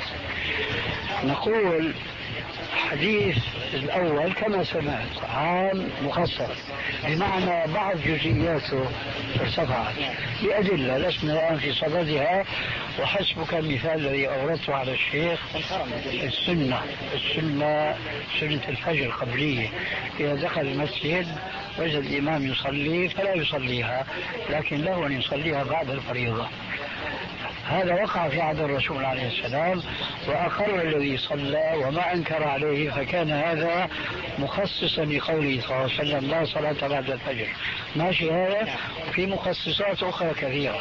نقول حديث الأول كما سمعت عام مخصص، بمعنى بعض جزئياته ارتفعت بأدلة لسنا الآن في صددها، وحسبك المثال الذي أوردته على الشيخ السنة السنة سنة الفجر القبلية. إذا دخل المسجد وجد الإمام يصلي فلا يصليها، لكن له أن يصليها بعد الفريضة. هذا وقع في عهد الرسول عليه السلام وأقر الذي صلى وما أنكر عليه، فكان هذا مخصصا لقوله صلى الله عليه وسلم لا صلاة بعد الفجر. ماشي. هذا في مخصصات أخرى كثيرة.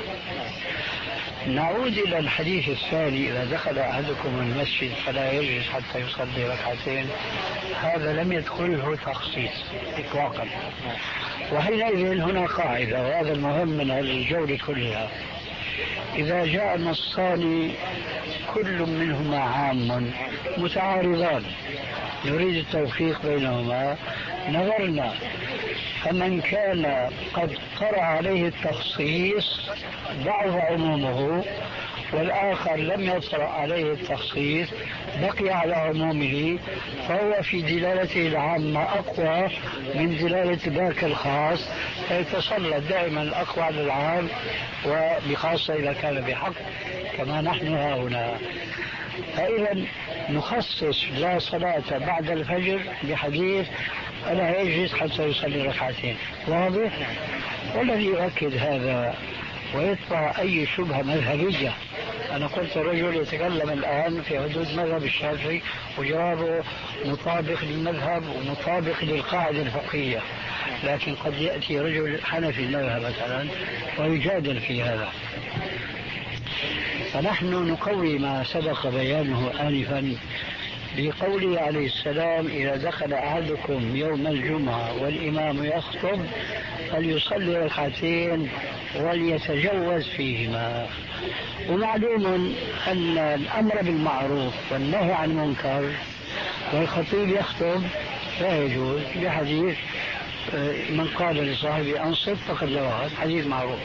نعود إلى الحديث الثاني إذا دخل أحدكم المسجد فلا يجلس حتى يصلي ركعتين، هذا لم يدخله تخصيص إطلاقا. وحينئذ هنا قاعدة، وهذا المهم من الجولة كلها: إذا جاء نصان كل منهما عام متعارضان نريد التوفيق بينهما، نظرنا فمن كان قد طرأ عليه التخصيص ضعف عمومه، والآخر لم يطرأ عليه التخصيص بقي على عمومه، فهو في دلالته العامة أقوى من دلالة ذاك الخاص، فيتسلط دائما الأقوى على العام، وبخاصة إذا كان بحق كما نحن هنا. فإذا نخصص لا صلاة بعد الفجر بحديث ألا يجلس حتى يصلي ركعتين. واضح؟ والذي يؤكد هذا ويطلع أي شبهة مذهبية. أنا قلت رجل يتكلم الآن في حدود مذهب الشافعي وجوابه مطابق للمذهب ومطابق للقاعدة الفقهية، لكن قد يأتي رجل حنفي المذهب مثلا ويجادل في هذا. فنحن نقوي ما سبق بيانه آنفا بقوله عليه السلام إذا دخل أحدكم يوم الجمعة والإمام يخطب فليصلي ركعتين وليتجوز فيهما. ومعلوم أن الأمر بالمعروف والنهي عن المنكر والخطيب يخطب لا يجوز، بحديث من قال لصاحبه أنصت فقد لغى، حديث معروف.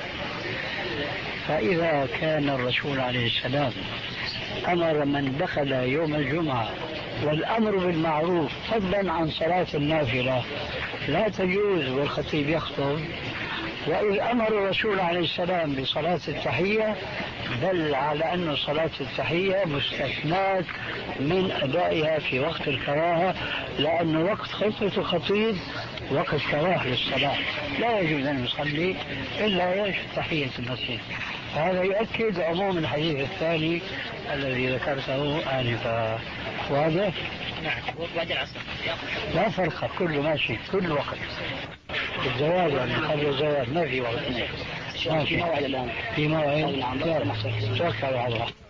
فإذا كان الرسول عليه السلام أمر من دخل يوم الجمعة والأمر بالمعروف فضلا عن صلاة النافلة لا تجوز والخطيب يخطب، وإذ أمر الرسول عليه السلام بصلاة التحية دل على أن صلاة التحية مستثناة من أدائها في وقت الكراهة، لأن وقت خطبة الخطيب وقت كراهة للصلاة، لا يجوز أن يصلي إلا يشهد تحية المسجد. هذا يؤكد عموم الحديث الثاني الذي ذكرته آنفا. واضح؟ نعم. وبعد العصر لا فرق، كله ماشي كل وقت. الزواج يعني قبل الزواج ما في وقت، ما في موعد الآن، في موعد. توكل على الله.